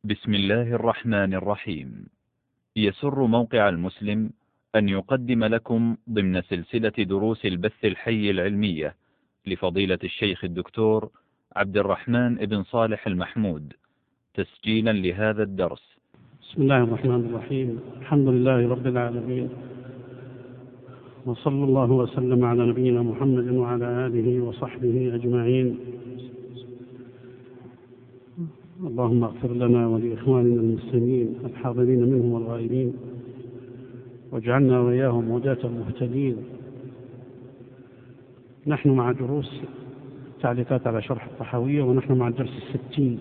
بسم الله الرحمن الرحيم. يسر موقع المسلم أن يقدم لكم ضمن سلسلة دروس البث الحي العلمية لفضيلة الشيخ الدكتور عبد الرحمن بن صالح المحمود تسجيلا لهذا الدرس. بسم الله الرحمن الرحيم. الحمد لله رب العالمين، وصلى الله وسلم على نبينا محمد وعلى آله وصحبه أجمعين. اللهم اغفر لنا ولإخواننا المسلمين الحاضرين منهم والغائبين، واجعلنا وإياهم هداة مهتدين. نحن مع دروس تعليقات على شرح الطحاوية، ونحن مع الدرس 60.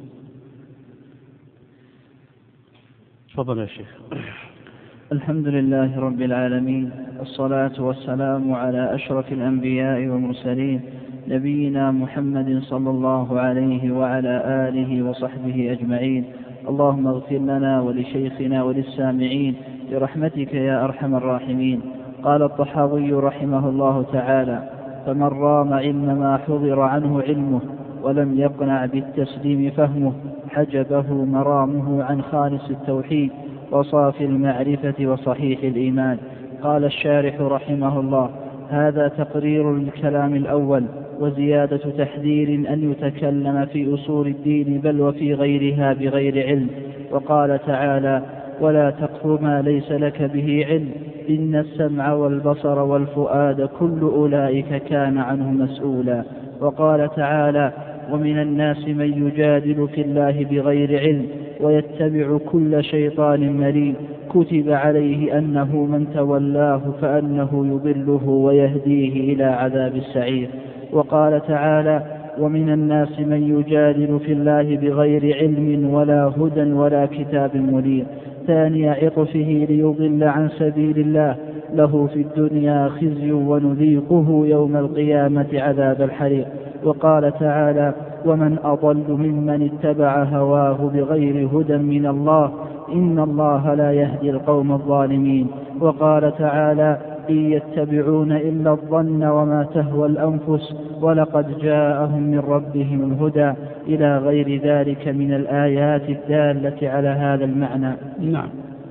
تفضل يا شيخ. الحمد لله رب العالمين، الصلاة والسلام على أشرف الأنبياء والمرسلين، نبينا محمد صلى الله عليه وعلى آله وصحبه أجمعين. اللهم اغفر لنا ولشيخنا وللسامعين برحمتك يا أرحم الراحمين. قال الطحاوي رحمه الله تعالى: فمن رام علم ما حضر عنه علمه ولم يقنع بالتسليم فهمه، حجبه مرامه عن خالص التوحيد وصافي المعرفة وصحيح الإيمان. قال الشارح رحمه الله: هذا تقرير للكلام الأول، وزيادة تحذير أن يتكلم في أصول الدين بل وفي غيرها بغير علم. وقال تعالى: ولا تقف ما ليس لك به علم، إن السمع والبصر والفؤاد كل أولئك كان عنه مسؤولا. وقال تعالى: ومن الناس من يجادل في الله بغير علم ويتبع كل شيطان مريد، كتب عليه أنه من تولاه فأنه يضله ويهديه إلى عذاب السعير. وقال تعالى: ومن الناس من يجادل في الله بغير علم ولا هدى ولا كتاب منير. ثاني عطفه ليضل عن سبيل الله، له في الدنيا خزي ونذيقه يوم القيامة عذاب الحريق. وقال تعالى: ومن أضل ممن اتبع هواه بغير هدى من الله، إن الله لا يهدي القوم الظالمين. وقال تعالى: إن يتبعون إلا الظن وما تهوى الأنفس ولقد جاءهم من ربهم الهدى، إلى غير ذلك من الآيات الدالة على هذا المعنى. نعم.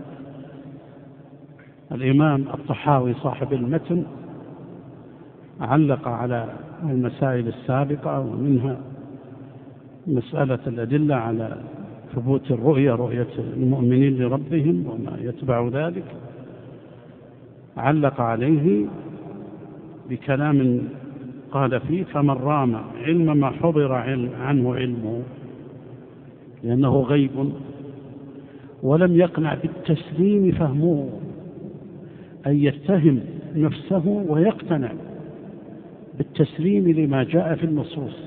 الإمام الطحاوي صاحب المتن علق على المسائل السابقة، ومنها مسألة الأدلة على ثبوت الرؤية، رؤية المؤمنين لربهم وما يتبع ذلك. علق عليه بكلام قال فيه: فمن رام علم ما حضر عنه علمه، لأنه غيب، ولم يقنع بالتسليم فهمه، أن يتهم نفسه ويقتنع بالتسليم لما جاء في النصوص،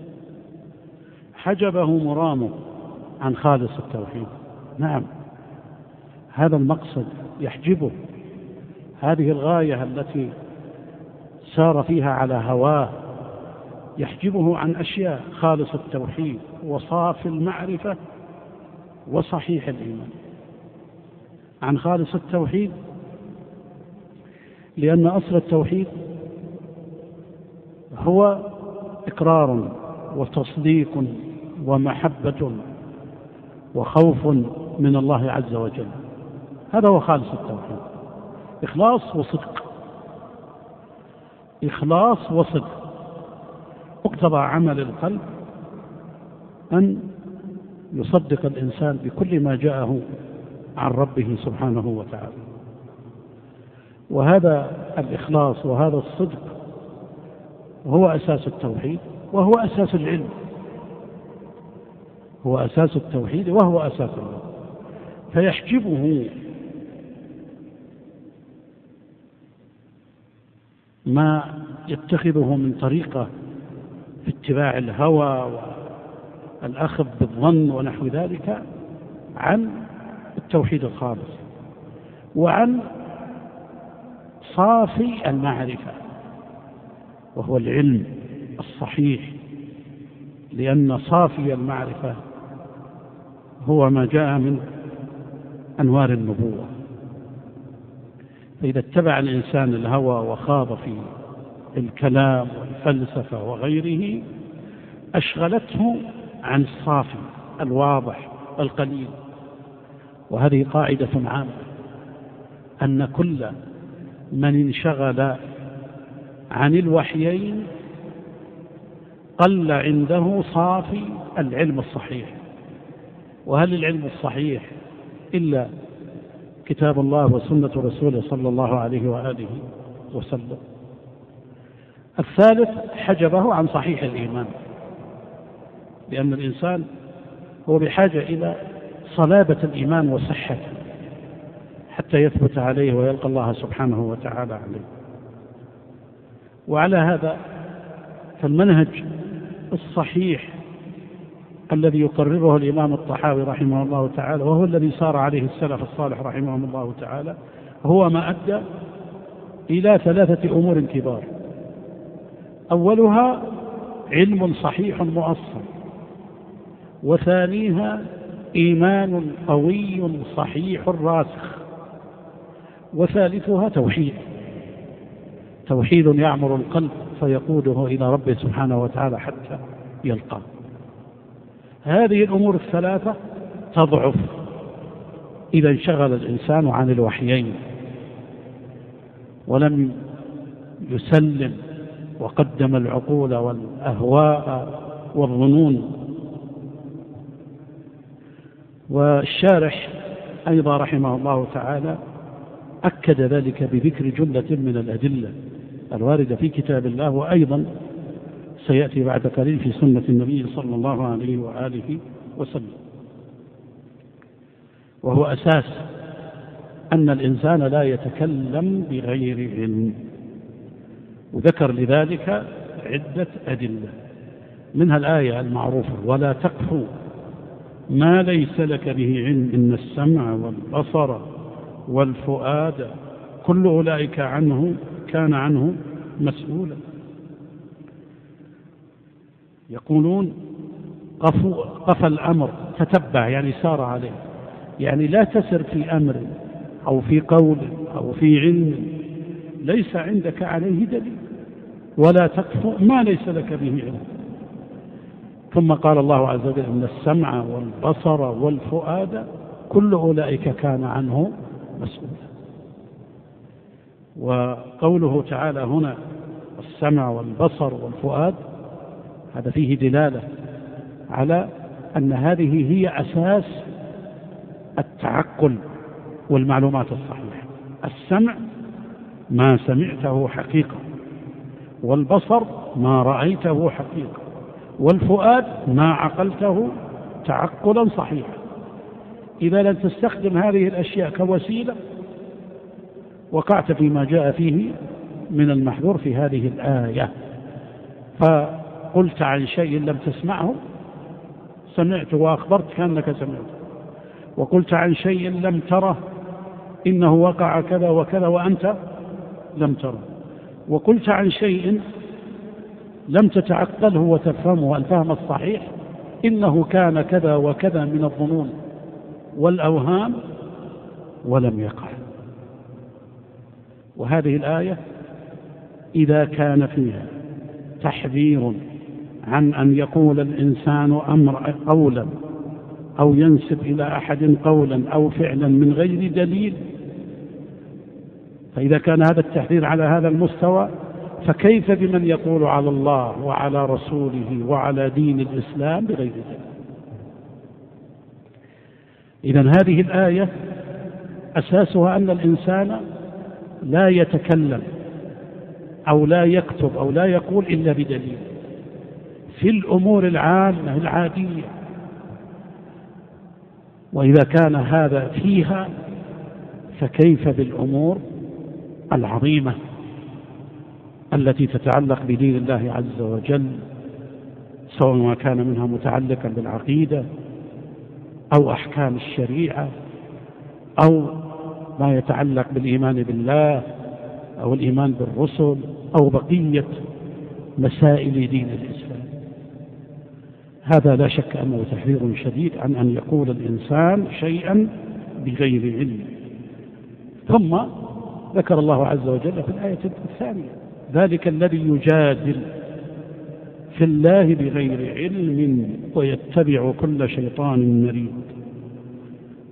حجبه مرامه عن خالص التوحيد. نعم، هذا المقصد يحجبه، هذه الغاية التي سار فيها على هواه يحجبه عن أشياء: خالص التوحيد وصافي المعرفة وصحيح الإيمان. عن خالص التوحيد لأن أصل التوحيد هو إقرار وتصديق ومحبة وخوف من الله عز وجل. هذا هو خالص التوحيد، إخلاص وصدق. إخلاص وصدق. مقتضى عمل القلب أن يصدق الإنسان بكل ما جاءه عن ربه سبحانه وتعالى. وهذا الإخلاص وهذا الصدق هو أساس التوحيد وهو أساس العلم. هو أساس التوحيد وهو أساس العلم. فيحجبه ما يتخذه من طريقة في اتباع الهوى والأخذ بالظن ونحو ذلك عن التوحيد الخالص، وعن صافي المعرفة وهو العلم الصحيح، لأن صافي المعرفة هو ما جاء من أنوار النبوة. فإذا اتبع الإنسان الهوى وخاض في الكلام والفلسفة وغيره أشغلته عن الصافي الواضح القليل. وهذه قاعدة عامة، أن كل من انشغل عن الوحيين قل عنده صافي العلم الصحيح. وهل العلم الصحيح إلا كتاب الله وسنة رسوله صلى الله عليه وآله وسلم؟ الثالث حجبه عن صحيح الإيمان، لأن الإنسان هو بحاجة إلى صلابة الإيمان وصحته حتى يثبت عليه ويلقى الله سبحانه وتعالى عليه. وعلى هذا فالمنهج الصحيح الذي يقرره الإمام الطحاوي رحمه الله تعالى، وهو الذي سار عليه السلف الصالح رحمهم الله تعالى، هو ما أدى إلى 3 أمور كبار. أولها علم صحيح مؤصل، وثانيها إيمان قوي صحيح راسخ، وثالثها توحيد يعمر القلب فيقوده إلى ربه سبحانه وتعالى حتى يلقاه. هذه الأمور الثلاثة تضعف إذا انشغل الإنسان عن الوحيين ولم يسلم وقدم العقول والأهواء والظنون. والشارح أيضا رحمه الله تعالى أكد ذلك بذكر جملة من الأدلة الواردة في كتاب الله، وأيضا سيأتي بعد قليل في سنة النبي صلى الله عليه وآله وسلم. وهو أساس أن الإنسان لا يتكلم بغير علم، وذكر لذلك عدة أدلة، منها الآية المعروفة: ولا تقف ما ليس لك به علم إن السمع والبصر والفؤاد كل أولئك كان عنه مسؤولا. يقولون قف الأمر، تتبع يعني سار عليه، يعني لا تسر في أمر أو في قول أو في علم ليس عندك عليه دليل، ولا تقف ما ليس لك به علم. ثم قال الله عز وجل: إن السمع والبصر والفؤاد كل أولئك كان عنه مسؤولا. وقوله تعالى هنا السمع والبصر والفؤاد، هذا فيه دلالة على أن هذه هي أساس التعقل والمعلومات الصحيحة. السمع ما سمعته حقيقة، والبصر ما رأيته حقيقة، والفؤاد ما عقلته تعقلا صحيحا. إذا لم تستخدم هذه الأشياء كوسيلة وقعت فيما جاء فيه من المحذور في هذه الآية. فقلت عن شيء لم تسمعه سمعت وأخبرت كأنك سمعته، وقلت عن شيء لم تره إنه وقع كذا وكذا وأنت لم تره، وقلت عن شيء لم تتعقله وتفهمه الفهم الصحيح إنه كان كذا وكذا من الظنون والأوهام ولم يقع. وهذه الآية إذا كان فيها تحذير عن أن يقول الإنسان قولا أو ينسب إلى أحد قولا أو فعلا من غير دليل، فإذا كان هذا التحذير على هذا المستوى فكيف بمن يقول على الله وعلى رسوله وعلى دين الإسلام بغير دليل؟ إذن هذه الآية أساسها أن الإنسان لا يتكلم أو لا يكتب أو لا يقول إلا بدليل في الأمور العامة العادية. وإذا كان هذا فيها فكيف بالأمور العظيمة التي تتعلق بدين الله عز وجل، سواء ما كان منها متعلقا بالعقيدة أو أحكام الشريعة أو ما يتعلق بالإيمان بالله أو الإيمان بالرسل أو بقية مسائل دين الإسلام. هذا لا شك أنه تحذير شديد عن أن يقول الإنسان شيئا بغير علم. ثم ذكر الله عز وجل في الآية الثانية: ذلك الذي يجادل في الله بغير علم ويتبع كل شيطان مريد.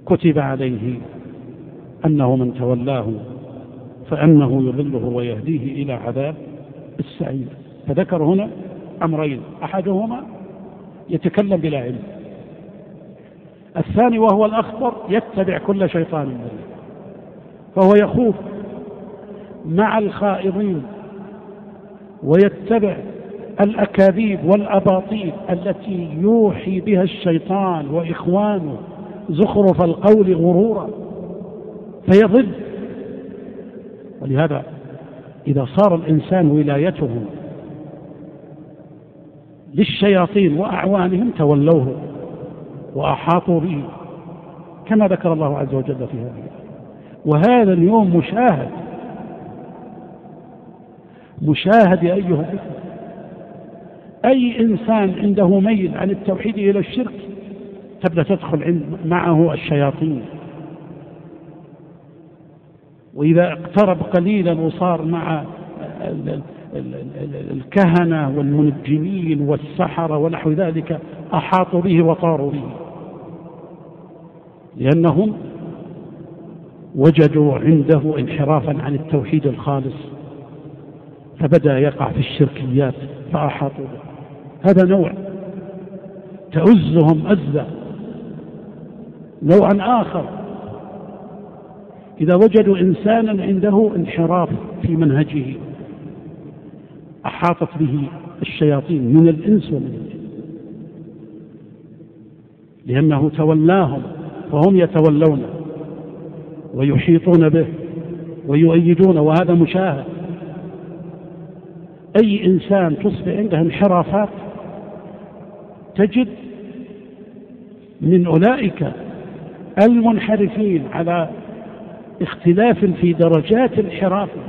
كتب عليه أنه من تولاه فأنه يضله ويهديه إلى عذاب السعير. فذكر هنا أمرين، أحدهما يتكلم بلا علم، الثاني وهو الأخطر يتبع كل شيطان مريد، فهو يخوض مع الخائضين ويتبع الأكاذيب والأباطيل التي يوحي بها الشيطان وإخوانه زخرف القول غرورا فيضل. ولهذا إذا صار الإنسان ولايته للشياطين وأعوانهم تولوه وأحاطوا به، كما ذكر الله عز وجل في هذه. وهذا اليوم مشاهد يا أيها الإخوة. أي إنسان عنده ميل عن التوحيد إلى الشرك تبدأ تدخل معه الشياطين، وإذا اقترب قليلا وصار مع الكهنة والمنجمين والسحرة ونحو ذلك أحاطوا به وطاروا به، لأنهم وجدوا عنده انحرافا عن التوحيد الخالص فبدأ يقع في الشركيات فأحاطوا به. هذا نوع تؤزهم أزة. نوعا آخر إذا وجدوا إنسانا عنده انحراف في منهجه أحاطت به الشياطين من الإنس ومن الجن، لأنه تولاهم وهم يتولونه ويحيطون به ويؤيدون، وهذا مشاهد. أي إنسان تصبح عنده انحرافات تجد من أولئك المنحرفين على اختلاف في درجات انحرافه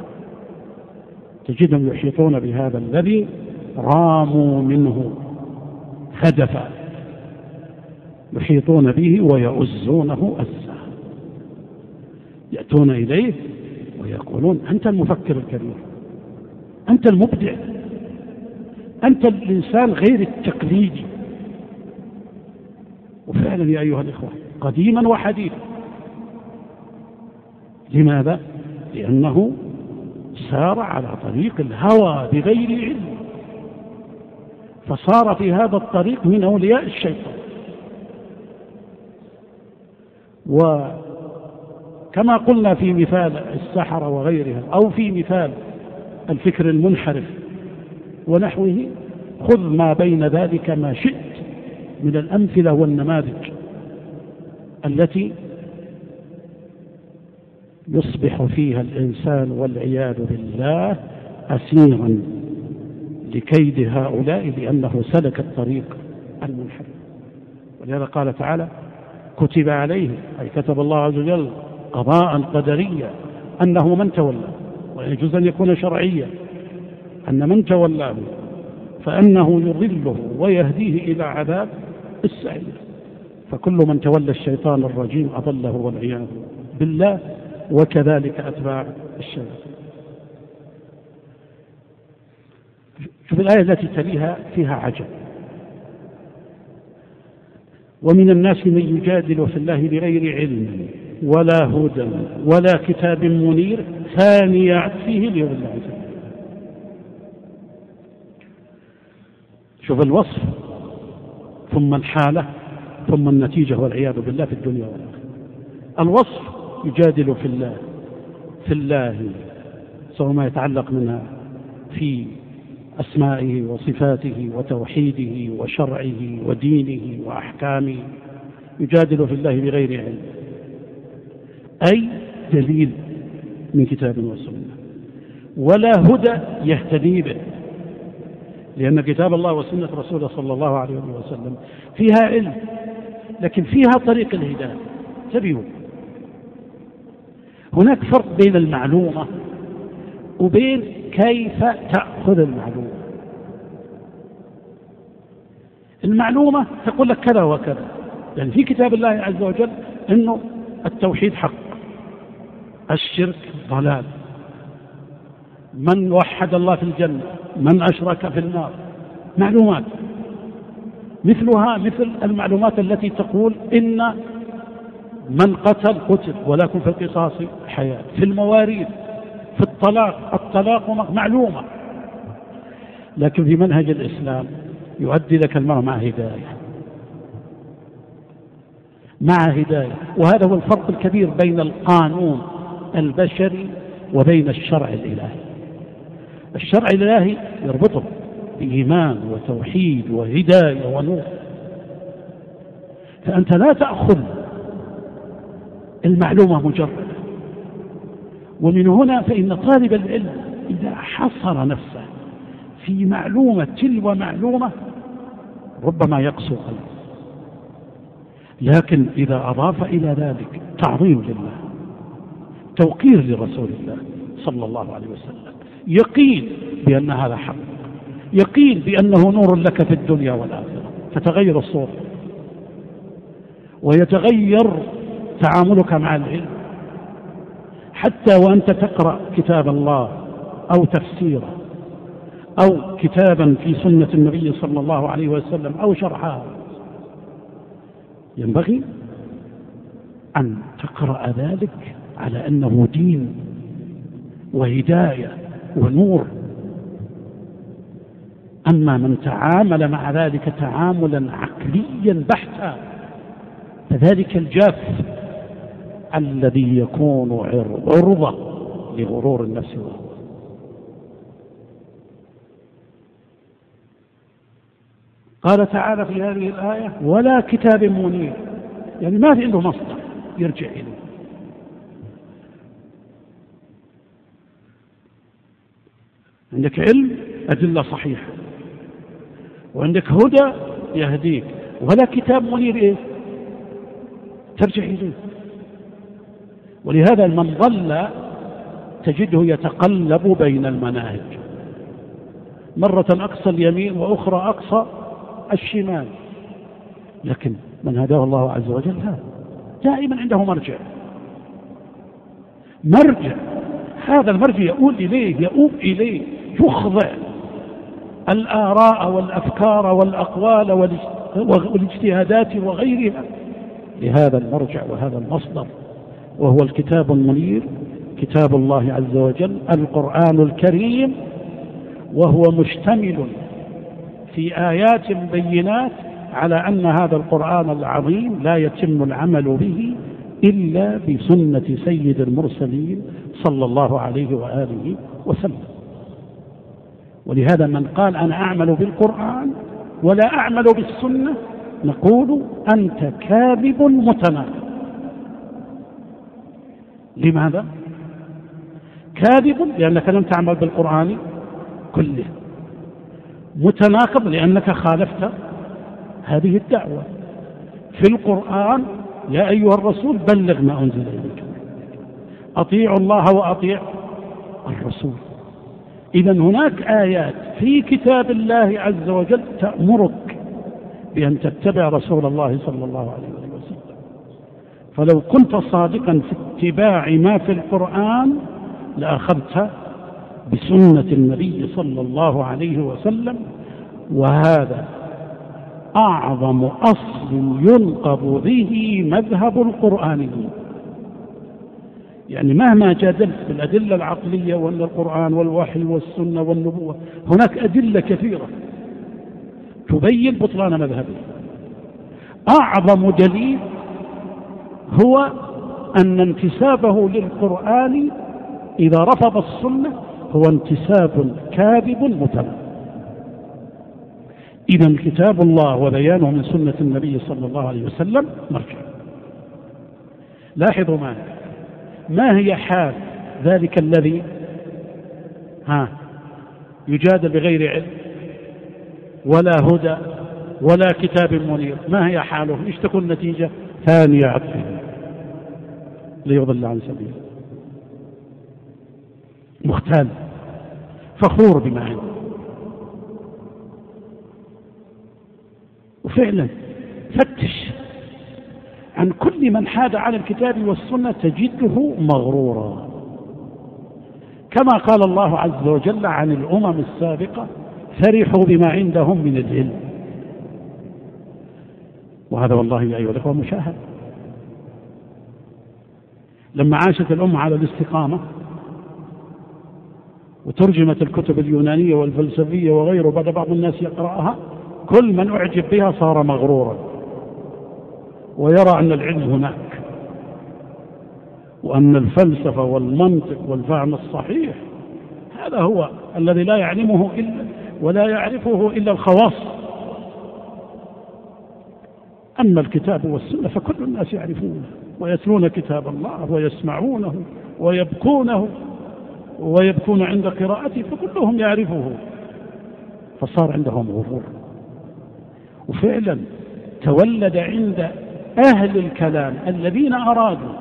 تجدهم يحيطون بهذا الذي راموا منه هدفا، يحيطون به ويؤزونه أزا، يأتون إليه ويقولون أنت المفكر الكبير، أنت المبدع، أنت الإنسان غير التقليدي. وفعلا يا أيها الإخوة قديما وحديثا. لماذا؟ لأنه سار على طريق الهوى بغير علم، فصار في هذا الطريق من أولياء الشيطان. وكما قلنا في مثال السحرة وغيرها، أو في مثال الفكر المنحرف ونحوه، خذ ما بين ذلك ما شئت من الأمثلة والنماذج التي يصبح فيها الإنسان والعياذ بالله أسيرا لكيد هؤلاء لأنه سلك الطريق المنحرف. ولهذا قال تعالى كتب عليه، أي كتب الله عز وجل قضاء قدريا أنه من تولى، ويجوز أن يكون شرعيا، أن من تولاه فأنه يضله ويهديه إلى عذاب السعير. فكل من تولى الشيطان الرجيم أضله والعياذ بالله، وكذلك أتباع الشيطان. شوف الآية التي تليها فيها عجب: ومن الناس من يجادل في الله بغير علم ولا هدى ولا كتاب منير ثاني عطفه ليضل عن سبيله. شوف الوصف ثم الحالة ثم النتيجة والعياذ بالله في الدنيا والآخرة. الوصف يجادل في الله سواء ما يتعلق منها في أسمائه وصفاته وتوحيده وشرعه ودينه وأحكامه، يجادل في الله بغير علم، أي دليل من كتاب وسنة، ولا هدى يهتدي به، لأن كتاب الله وسنة رسوله صلى الله عليه وسلم فيها علم لكن فيها طريق الهداية. انتبهوا، هناك فرق بين المعلومة وبين كيف تأخذ المعلومة. المعلومة تقول لك كذا وكذا، يعني في كتاب الله عز وجل أنه التوحيد حق، الشرك ضلال، من وحد الله في الجنة، من أشرك في النار. معلومات مثلها مثل المعلومات التي تقول إن من قتل قتل ولكن في القصاص حياة. في المواريث، في الطلاق معلومة، لكن في منهج الإسلام يؤدي لك المرء مع هداية، وهذا هو الفرق الكبير بين القانون البشري وبين الشرع الإلهي. الشرع الإلهي يربطه بإيمان وتوحيد وهداية ونور، فأنت لا تأخذ المعلومة مجردة. ومن هنا فإن طالب العلم إذا حصر نفسه في معلومة تلو معلومة ربما يقسو قلبه، لكن إذا أضاف إلى ذلك تعظيم لله، توقير لرسول الله صلى الله عليه وسلم، يقين بأن هذا حق، يقين بأنه نور لك في الدنيا والآخرة، فتغير الصورة ويتغير تعاملك مع العلم. حتى وأنت تقرأ كتاب الله أو تفسيره أو كتابا في سنة النبي صلى الله عليه وسلم أو شرحها، ينبغي أن تقرأ ذلك على أنه دين وهداية ونور. أما من تعامل مع ذلك تعاملا عقليا بحتا فذلك الجاف الذي يكون عرضة لغرور النفس والهوى. قال تعالى في هذه الآية: ولا كتاب منير، يعني ما في عنده مصدر يرجع إليه. عندك علم أدلة صحيحة، وعندك هدى يهديك، ولا كتاب منير إيه ترجع إليه. ولهذا من ضل تجده يتقلب بين المناهج، مرة أقصى اليمين وأخرى أقصى الشمال، لكن من هداه الله عز وجل دائما عنده مرجع. هذا المرجع يؤول إليه يخضع الآراء والأفكار والأقوال والاجتهادات وغيرها لهذا المرجع وهذا المصدر، وهو الكتاب المنير، كتاب الله عز وجل القرآن الكريم، وهو مشتمل في آيات بينات على أن هذا القرآن العظيم لا يتم العمل به إلا بسنة سيد المرسلين صلى الله عليه وآله وسلم. ولهذا من قال أنا أعمل بالقرآن ولا أعمل بالسنة نقول أنت كاذب متناقض. لماذا؟ كاذب لأنك لم تعمل بالقرآن كله، متناقض لأنك خالفت هذه الدعوة. في القرآن يا أيها الرسول بلغ ما أنزل إليك، أطيعوا الله وأطيع الرسول. إذن هناك آيات في كتاب الله عز وجل تأمرك بأن تتبع رسول الله صلى الله عليه وسلم. فلو كنت صادقا في اتباع ما في القرآن لأخذت بسنة النبي صلى الله عليه وسلم، وهذا أعظم أصل ينقض به مذهب القرآنيين. يعني مهما جادلت بالأدلة العقلية وأن القرآن والوحي والسنة والنبوة، هناك أدلة كثيرة تبين بطلان مذهبه. أعظم دليل هو أن انتسابه للقرآن إذا رفض السنة هو انتساب كاذب متناقض. إذن كتاب الله وبيانه من سنة النبي صلى الله عليه وسلم مرجع. لاحظوا ما هي حال ذلك الذي يجادل بغير علم ولا هدى ولا كتاب منير؟ ما هي حاله؟ ايش تكون النتيجة؟ ثاني عطفه ليضل عن سبيله، مختال فخور بما عنده. وفعلا فتش عن كل من حاد عن الكتاب والسنة تجده مغرورا، كما قال الله عز وجل عن الأمم السابقة: فرحوا بما عندهم من العلم. وهذا والله يا أيها الأخوة مشاهد. لما عاشت الأمة على الاستقامة وترجمت الكتب اليونانية والفلسفية وغيره، بدأ بعض الناس يقرأها، كل من أعجب بها صار مغرورا ويرى أن العلم هناك، وأن الفلسفة والمنطق والفهم الصحيح هذا هو الذي لا يعلمه ولا يعرفه إلا الخواص. أما الكتاب والسنة فكل الناس يعرفونه ويتلون كتاب الله ويسمعونه ويبكون عند قراءته، فكلهم يعرفه، فصار عندهم غرور. وفعلا تولد عند أهل الكلام الذين أرادوا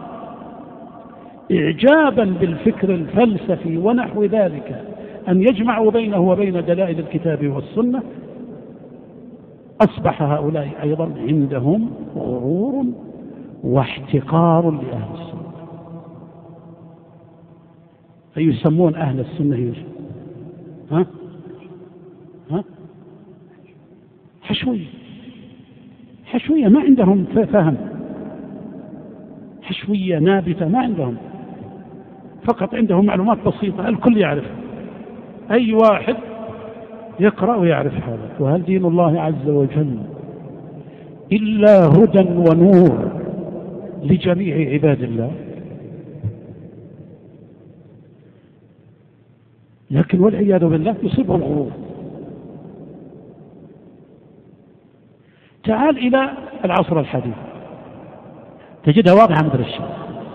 إعجابا بالفكر الفلسفي ونحو ذلك أن يجمعوا بينه وبين دلائل الكتاب والسنة، أصبح هؤلاء أيضا عندهم غرور واحتقار لأهل السنة، فيسمون أهل السنة حشوية ما عندهم فهم، حشوية نابتة ما عندهم، فقط عندهم معلومات بسيطة الكل يعرف، أي واحد يقرأ ويعرف هذا. وهل دين الله عز وجل إلا هدى ونور لجميع عباد الله؟ لكن والعياذ بالله يصيبه الغرور. تعال إلى العصر الحديث تجدها واضحة مثل الشمس،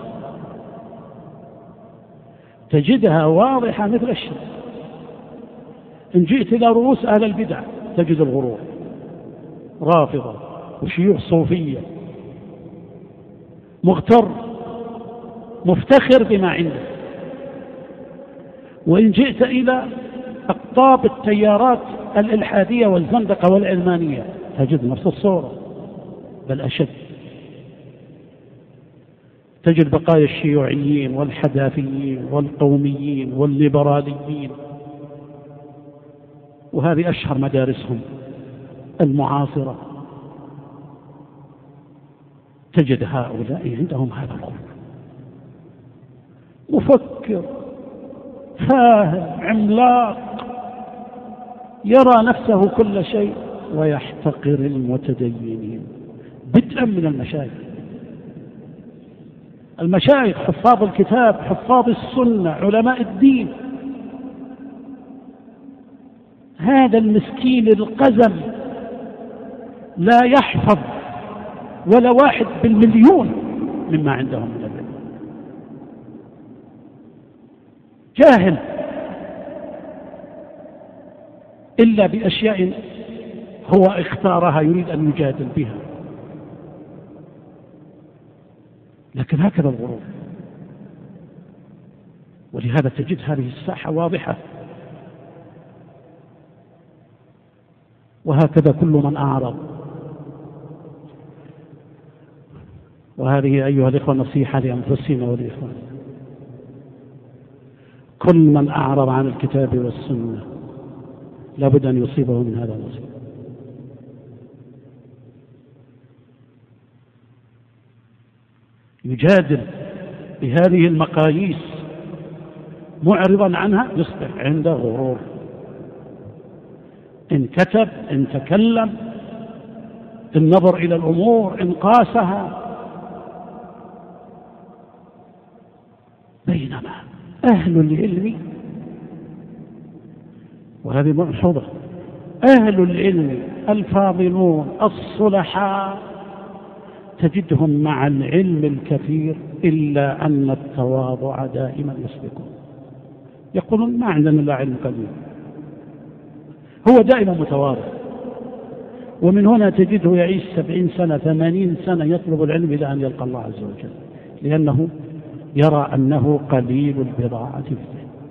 تجدها واضحة مثل الشمس. إن جئت إلى رؤوس أهل البدع تجد الغرور، رافضة وشيوخ صوفية، مغتر مفتخر بما عنده. وإن جئت إلى أقطاب التيارات الإلحادية والزندقة والعلمانية تجد نفس الصورة بل أشد، تجد بقايا الشيوعيين والحداثيين والقوميين والليبراليين، وهذه أشهر مدارسهم المعاصرة. تجد هؤلاء عندهم هذا الغرور، مفكر فاهم عملاق يرى نفسه كل شيء ويحتقر المتدينين، بدءا من المشايخ حفاظ الكتاب، حفاظ السنة، علماء الدين. هذا المسكين القزم لا يحفظ ولا 1% مما عندهم من العلم، جاهل إلا بأشياء هو اختارها يريد أن يجادل بها. لكن هكذا الغرور، ولهذا تجد هذه الساحة واضحة. وهكذا كل من أعرض، وهذه أيها الإخوة نصيحة لأنفسنا والإخوان، كل من أعرض عن الكتاب والسنة لابد أن يصيبه من هذا النصيب. يجادل بهذه المقاييس معرضا عنها يصبح عنده غرور. إن كتب، إن تكلم، إن نظر إلى الأمور، إن قاسها. بينما أهل العلم، وهذه ملحوظة، أهل العلم الفاضلون الصلحاء تجدهم مع العلم الكثير إلا أن التواضع دائما يسبقهم، يقولون ما عندنا إلا علم قليل، هو دائما متواضع. ومن هنا تجده يعيش 70 سنة 80 سنة يطلب العلم إلى أن يلقى الله عز وجل، لأنه يرى أنه قليل البضاعة فيه.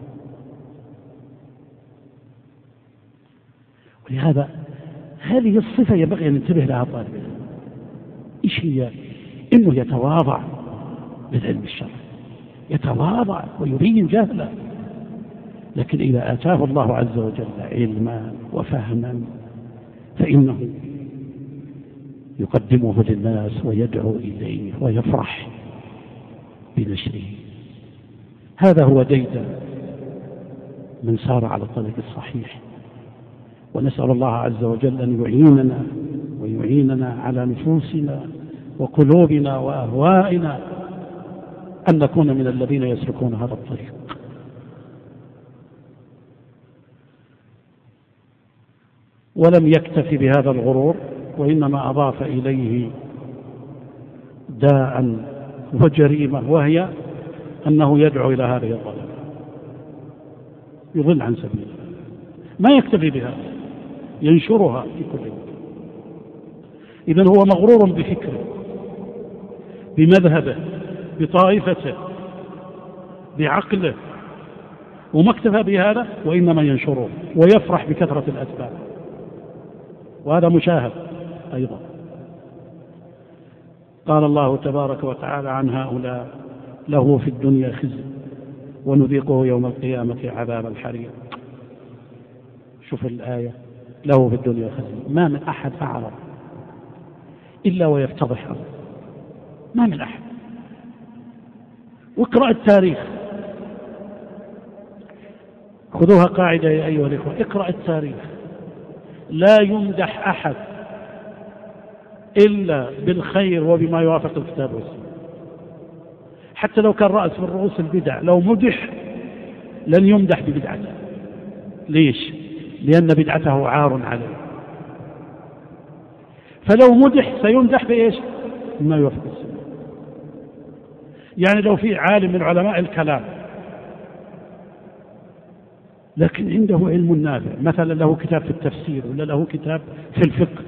ولهذا هذه الصفة ينبغي أن ننتبه لها طالب العلم. إيش هي؟ إنه يتواضع للعلم الشرعي، يتواضع ويبين جهله. لكن إذا آتاه الله عز وجل علما وفهما فإنه يقدمه للناس ويدعو إليه ويفرح بنشره. هذا هو ديدا من سار على الطريق الصحيح. ونسأل الله عز وجل أن يعيننا ويعيننا على نفوسنا وقلوبنا وأهوائنا أن نكون من الذين يسلكون هذا الطريق. ولم يكتفي بهذا الغرور، وإنما أضاف إليه داء وجريمة، وهي أنه يدعو إلى هذه الضلالة، يضل عن سبيله. ما يكتفي بها، ينشرها في كل مكان. إذن هو مغرور بفكره، بمذهبه، بطائفته، بعقله، وما اكتفى بهذا وإنما ينشره ويفرح بكثرة الأتباع، وهذا مشاهد أيضا. قال الله تبارك وتعالى عن هؤلاء: له في الدنيا خزي ونذيقه يوم القيامة عذاب الحريق. شوف الآية، له في الدنيا خزي. ما من أحد أعرض إلا ويفتضح، ما من أحد. واقرأ التاريخ، خذوها قاعدة يا أيها الإخوة، اقرأ التاريخ، لا يمدح أحد إلا بالخير وبما يوافق الكتاب والسنة. حتى لو كان رأس من رؤوس البدع، لو مدح لن يمدح ببدعته. ليش؟ لأن بدعته عار عليه. فلو مدح سيمدح بإيش؟ بما يوافق السنة. يعني لو في عالم من علماء الكلام لكن عنده علم نافع، مثلا له كتاب في التفسير ولا له كتاب في الفقه،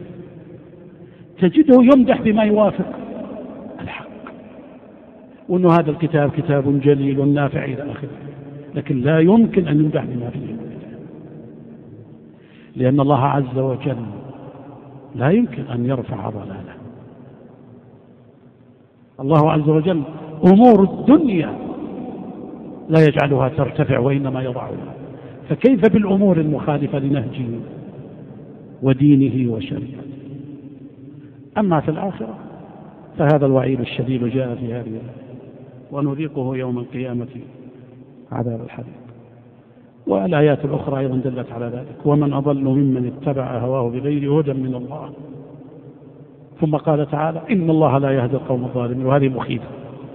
تجده يمدح بما يوافق الحق، وأنه هذا الكتاب كتاب جليل نافع إلى آخره، لكن لا يمكن أن يمدح بما فيه، لأن الله عز وجل لا يمكن أن يرفع ضلاله. الله عز وجل أمور الدنيا لا يجعلها ترتفع وإنما يضعها، فكيف بالأمور المخالفة لنهجه ودينه وشريعته؟ أما في الآخرة فهذا الوعيد الشديد جاء في هذه الآية: ونذيقه يوم القيامة عذاب الحريق. والآيات الأخرى أيضا دلت على ذلك: ومن أضل ممن اتبع هواه بغير هدى من الله. ثم قال تعالى: إن الله لا يهدي القوم الظالمين. وهذه مخيفة،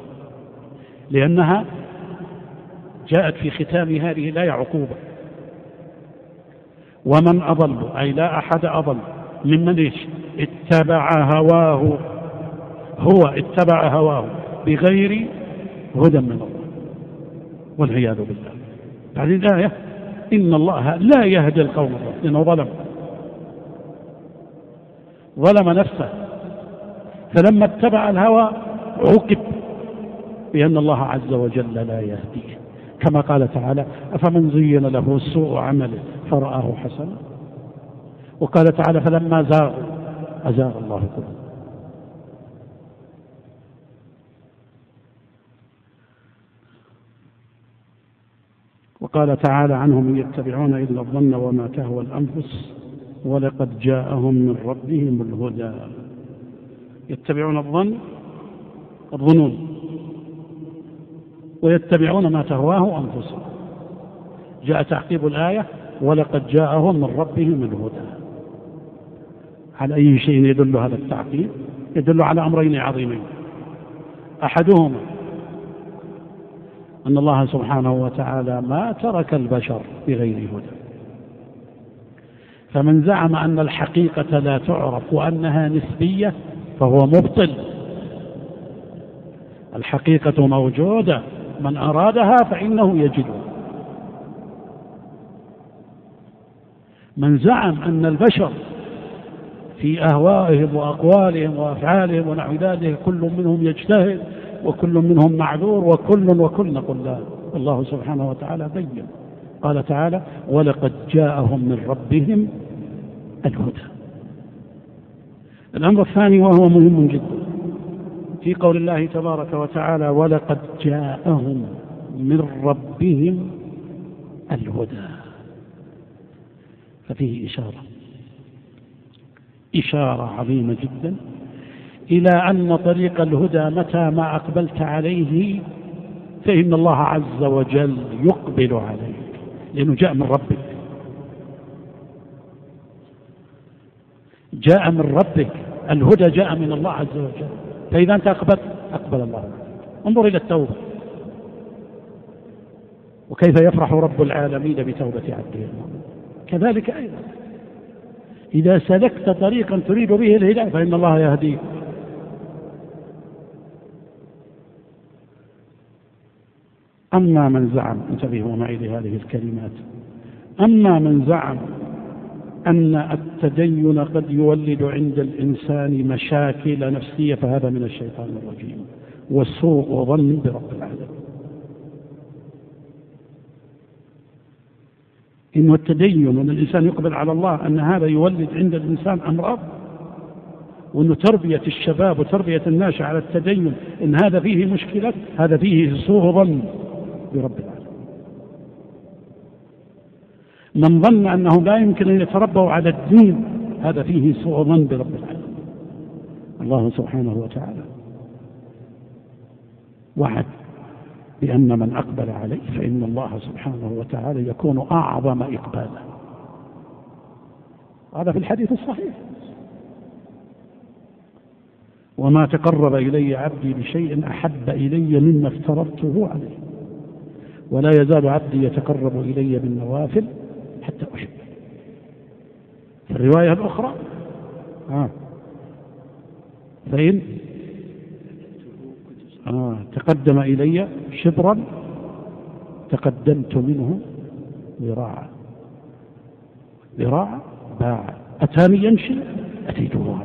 لأنها جاءت في ختام هذه الآية عقوبة. ومن أضل، أي لا أحد أضل ممن إيش؟ اتبع هواه، هو اتبع هواه بغير هدى من الله، والعياذ بالله. هذه الآية: إن الله لا يهدي القوم الظالمين، لأنه ظلم نفسه، فلما اتبع الهوى عوقب بأن الله عز وجل لا يهديه، كما قال تعالى: أفمن زين له سوء عمله فرآه حسنا. وقال تعالى: فلما زاغوا أزاغ الله قلوبهم. وقال تعالى عنهم: يتبعون إلا الظن وما تهوى الأنفس ولقد جاءهم من ربهم الهدى. يتبعون الظنون ويتبعون ما تهواه أنفسهم. جاء تعقيب الآية: ولقد جاءهم من ربهم الهدى. على أي شيء يدل هذا التعقيب؟ يدل على أمرين عظيمين: أحدهما أن الله سبحانه وتعالى ما ترك البشر بغير هدى، فمن زعم أن الحقيقة لا تعرف وأنها نسبية فهو مبطل. الحقيقة موجودة، من أرادها فإنه يجدها. من زعم أن البشر في أهوائهم وأقوالهم وأفعالهم ونحو ذلك كل منهم يجتهد وكل منهم معذور وكل نقول لا. الله سبحانه وتعالى بين، قال تعالى: ولقد جاءهم من ربهم الهدى. الأمر الثاني وهو مهم جدا في قول الله تبارك وتعالى: ولقد جاءهم من ربهم الهدى، ففيه إشارة عظيمة جدا إلى أن طريق الهدى متى ما أقبلت عليه فإن الله عز وجل يقبل عليك، لأنه جاء من ربك، جاء من ربك، الهدى جاء من الله عز وجل، فإذا أنت أقبلت أقبل الله عليك. انظر إلى التوبة، وكيف يفرح رب العالمين بتوبة عبده. كذلك أيضا إذا سلكت طريقا تريد به الهداية فإن الله يهديك. أما من زعم، انتبهوا معي لهذه الكلمات، أما من زعم أن التدين قد يولد عند الإنسان مشاكل نفسية فهذا من الشيطان الرجيم وسوء ظن برب العالمين. إن التدين وأن الإنسان يقبل على الله أن هذا يولد عند الإنسان أمراض، وأن تربية الشباب وتربية الناشئ على التدين إن هذا فيه مشكلة، هذا فيه سوء ظن برب العالمين. من ظن أنه لا يمكن أن يتربوا على الدين هذا فيه سوء ظن برب العالمين. الله سبحانه وتعالى وعد بأن من أقبل عليه فإن الله سبحانه وتعالى يكون أعظم إقبالا. هذا في الحديث الصحيح: وما تقرب إلي عبدي بشيء أحب إلي مما افترضته عليه، ولا يزال عبدي يتقرب إلي بالنوافل حتى أحبه. في الرواية الأخرى فإن تقدم إلي شبرا تقدمت منه ذراعا، ذراعا باعا، أتاني يمشي أتيته هرولة.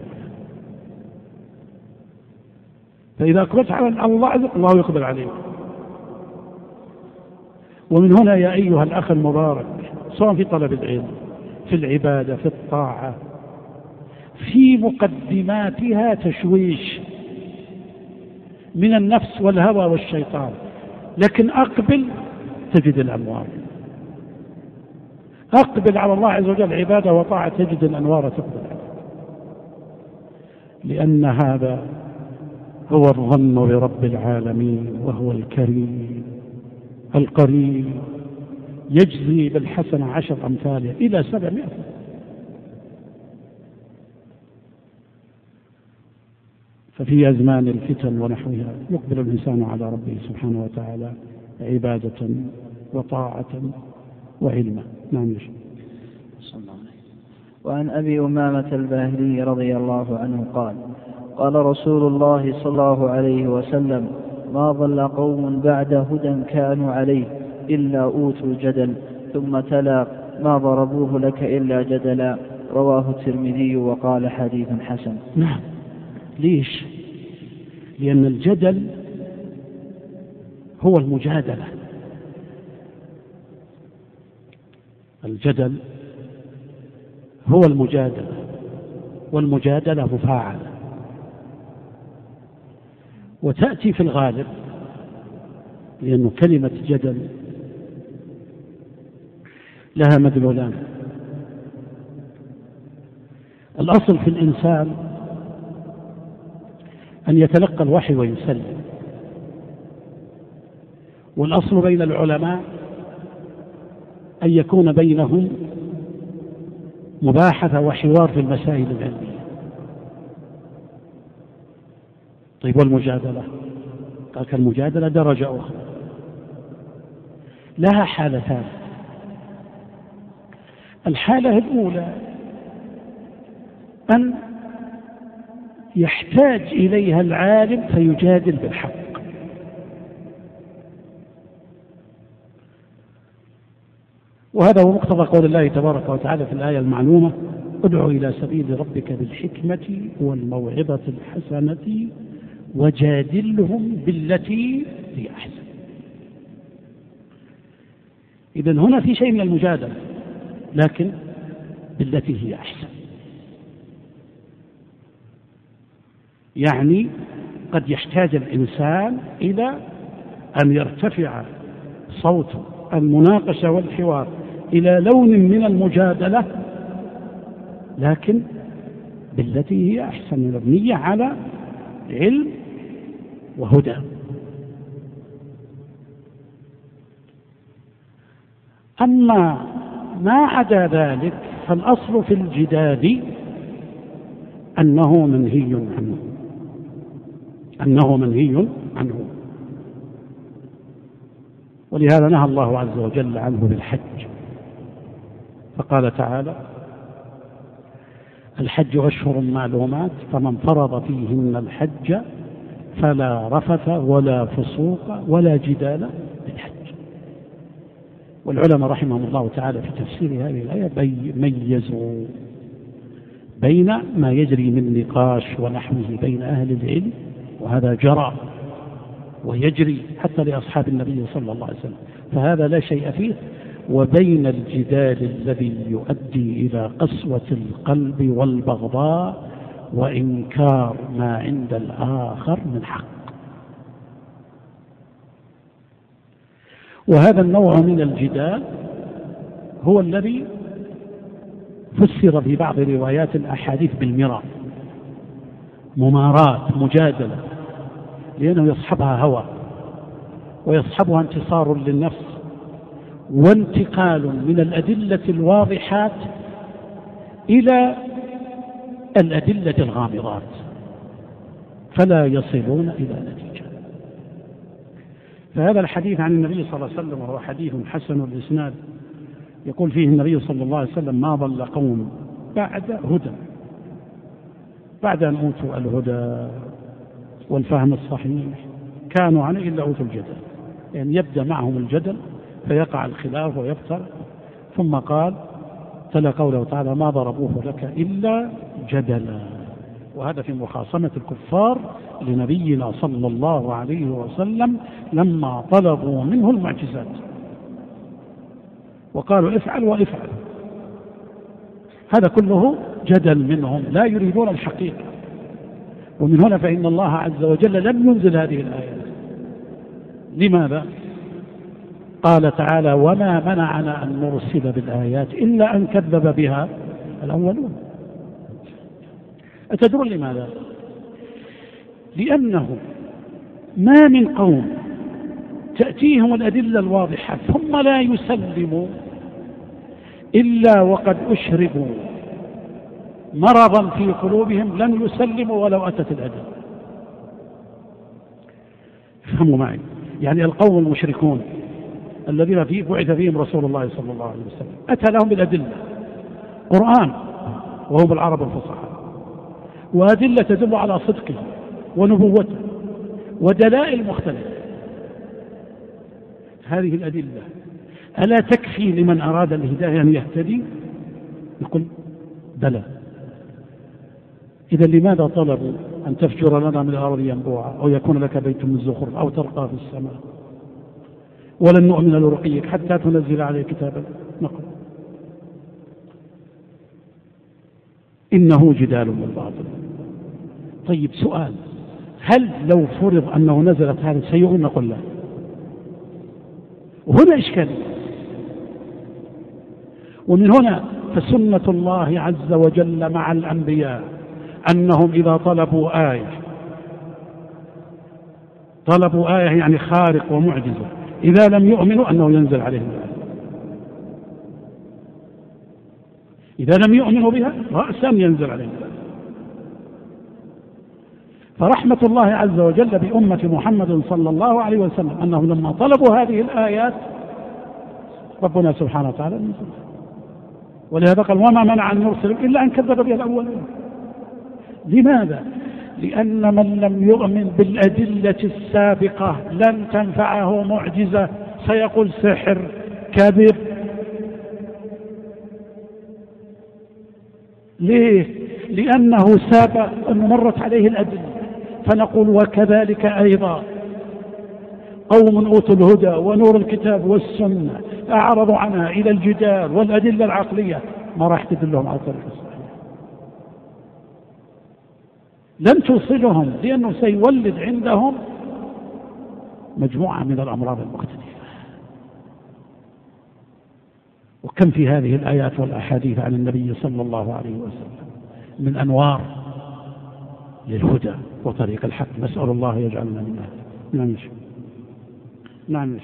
فإذا أقبلت على الله يقبل عليك. ومن هنا يا أيها الأخ المبارك، سواء في طلب العلم، في العبادة، في الطاعة، في مقدماتها تشويش من النفس والهوى والشيطان، لكن أقبل تجد الأنوار. أقبل على الله عز وجل عبادة وطاعة تجد الأنوار تقبل عليه، لأن هذا هو الظن برب العالمين، وهو الكريم القريب يجزي بالحسنة 10 أمثالها إلى 700. ففي أزمان الفتن ونحوها يقبل الإنسان على ربه سبحانه وتعالى عبادة وطاعة وعلما. نعم يا شيخ. وعن أبي أمامة الباهلي رضي الله عنه قال: قال رسول الله صلى الله عليه وسلم: ما ضل قوم بعد هدى كانوا عليه إلا أوتوا الجدل، ثم تلا: ما ضربوه لك إلا جدلا. رواه الترمذي وقال حديث حسن. نعم. ليش؟ لأن الجدل هو المجادلة. الجدل هو المجادلة، والمجادلة مفاعلة، وتأتي في الغالب لأن كلمة جدل لها مدلولان. الأصل في الإنسان أن يتلقى الوحي ويسلم، والأصل بين العلماء أن يكون بينهم مباحثة وحوار في المسائل العلمية. طيب والمجادلة؟ قال المجادلة درجة أخرى لها حالتان. الحالة الأولى أن يحتاج إليها العالم فيجادل بالحق، وهذا هو مقتضى قول الله تبارك وتعالى في الآية المعلومة: ادع إلى سبيل ربك بالحكمة والموعظة الحسنة وجادلهم بالتي هي أحسن. إذن هنا في شيء من المجادلة، لكن بالتي هي أحسن. يعني قد يحتاج الإنسان إلى أن يرتفع صوت المناقشة والحوار إلى لون من المجادلة، لكن بالتي هي أحسن، مبنية على علم وهدى. أما ما عدا ذلك فالأصل في الجدال أنه منهي عنه، ولهذا نهى الله عز وجل عنه بالحج، فقال تعالى: الحج أشهر معلومات فمن فرض فيهن الحج فلا رفث ولا فسوق ولا جدال في الحج. والعلماء رحمهم الله تعالى في تفسير هذه الآية ميزوا بين ما يجري من نقاش ونحوه بين أهل العلم، وهذا جرى ويجري حتى لأصحاب النبي صلى الله عليه وسلم، فهذا لا شيء فيه، وبين الجدال الذي يؤدي إلى قسوة القلب والبغضاء وإنكار ما عند الآخر من حق. وهذا النوع من الجدال هو الذي فسر في بعض روايات الأحاديث بالمراء، مماراة، مجادلة، لأنه يصحبها هوى ويصحبها انتصار للنفس وانتقال من الأدلة الواضحات إلى الأدلة الغامضات، فلا يصلون إلى نتيجة. فهذا الحديث عن النبي صلى الله عليه وسلم وهو حديث حسن الإسناد، يقول فيه النبي صلى الله عليه وسلم: ما ضل قوم بعد هدى، بعد أن أوتوا الهدى والفهم الصحيح كانوا عليه إلا أوتوا الجدل، يعني يبدأ معهم الجدل فيقع الخلاف ويبتر، ثم قال تلا قوله تعالى: ما ضربوه لك إلا جدلا. وهذا في مخاصمة الكفار لنبينا صلى الله عليه وسلم لما طلبوا منه المعجزات وقالوا افعل وافعل، هذا كله جدل منهم، لا يريدون الحقيقة. ومن هنا فإن الله عز وجل لم ينزل هذه الآيات. لماذا؟ قال تعالى: وما منعنا أن نرسل بالآيات إلا أن كذب بها الأولون. أتدرون لماذا؟ لأنه ما من قوم تأتيهم الأدلة الواضحة ثم لا يسلموا إلا وقد أشربوا مرضا في قلوبهم لن يسلموا ولو أتت الأدلة. فهموا معي، يعني القوم المشركون الذين بعث فيهم رسول الله صلى الله عليه وسلم أتى لهم بالأدلة، قرآن وهم العرب الفصحى، وأدلة تدل على صدقه ونبوته ودلائل مختلفة. هذه الأدلة ألا تكفي لمن أراد الهداية أن يهتدي؟ يقول بلى. إذا لماذا طلبوا أن تفجر لنا من الأرض ينبوعا أو يكون لك بيت من زخرف أو ترقى في السماء ولن نؤمن لرقيك حتى تنزل عليه كتابا نقرأ؟ إنه جدال بالباطل. طيب سؤال: هل لو فرض أنه نزلت هذا سيئون؟ نقول لا. وهنا إشكال. ومن هنا فسنة الله عز وجل مع الأنبياء أنهم إذا طلبوا آية يعني خارق ومعجزة، إذا لم يؤمنوا أنه ينزل عليهم الآية. إذا لم يؤمنوا بها رأسا ينزل عليهم الآية. فرحمة الله عز وجل بأمة محمد صلى الله عليه وسلم أنهم لما طلبوا هذه الآيات ربنا سبحانه وتعالى نزل. ولهذا قال: وما منع أن نرسل إلا أن كذب بها الأولين. لماذا؟ لأن من لم يؤمن بالأدلة السابقة لن تنفعه معجزة، سيقول سحر، كذب. ليه؟ لأنه سابق أن مرت عليه الأدلة. فنقول: وكذلك أيضا قوم أوتوا الهدى ونور الكتاب والسنة أعرضوا عنها إلى الجدال والأدلة العقلية، ما راح تدلهم على الطريق الصحيح، لن توصلهم، لأنه سيولد عندهم مجموعة من الأمراض المختلفة. وكم في هذه الآيات والأحاديث عن النبي صلى الله عليه وسلم من أنوار للهدى وطريق الحق. نسأل الله يجعلنا من أهله. نعم نعم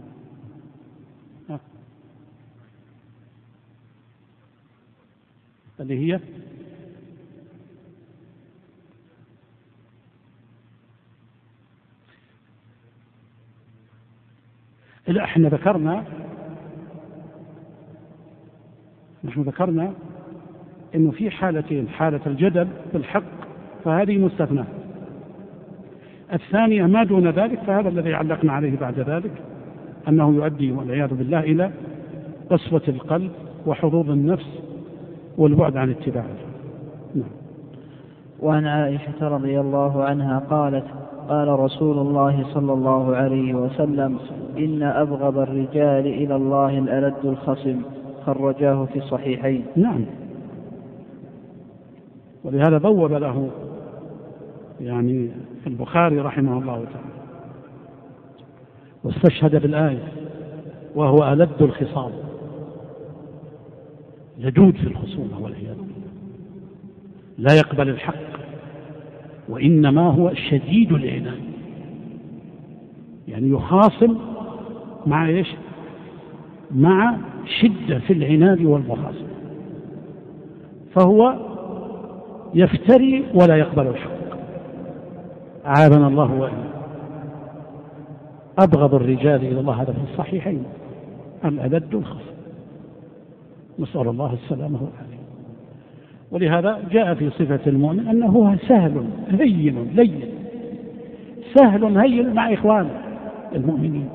اللي هي احنا ذكرنا انه في حالتين: حالة الجدل بالحق فهذه مستثنى، الثانية ما دون ذلك فهذا الذي علقنا عليه بعد ذلك، أنه يؤدي والعياذ بالله إلى قسوة القلب وحظوظ النفس والبعد عن اتباعه. نعم. وعن عائشة رضي الله عنها قالت: قال رسول الله صلى الله عليه وسلم: إن أبغض الرجال إلى الله الألد الخصم، خرجاه في الصحيحين. نعم. ولهذا بوب له يعني البخاري رحمه الله تعالى واستشهد بالآية: وهو ألد الخصام، لدود في الخصومة والعياذ بالله، لا يقبل الحق، وإنما هو شديد العناد، يعني يخاصم مع إيش؟ مع شدة في العناد والمخاصمة، فهو يفتري ولا يقبل الحق. عاذنا الله وإياه. أبغض الرجال إلى الله، هذا في الصحيحين، الألد الخصم، نسأل الله السلامة والعافية. ولهذا جاء في صفة المؤمن أنه سهل هين لين، سهل هين مع إخوانه المؤمنين.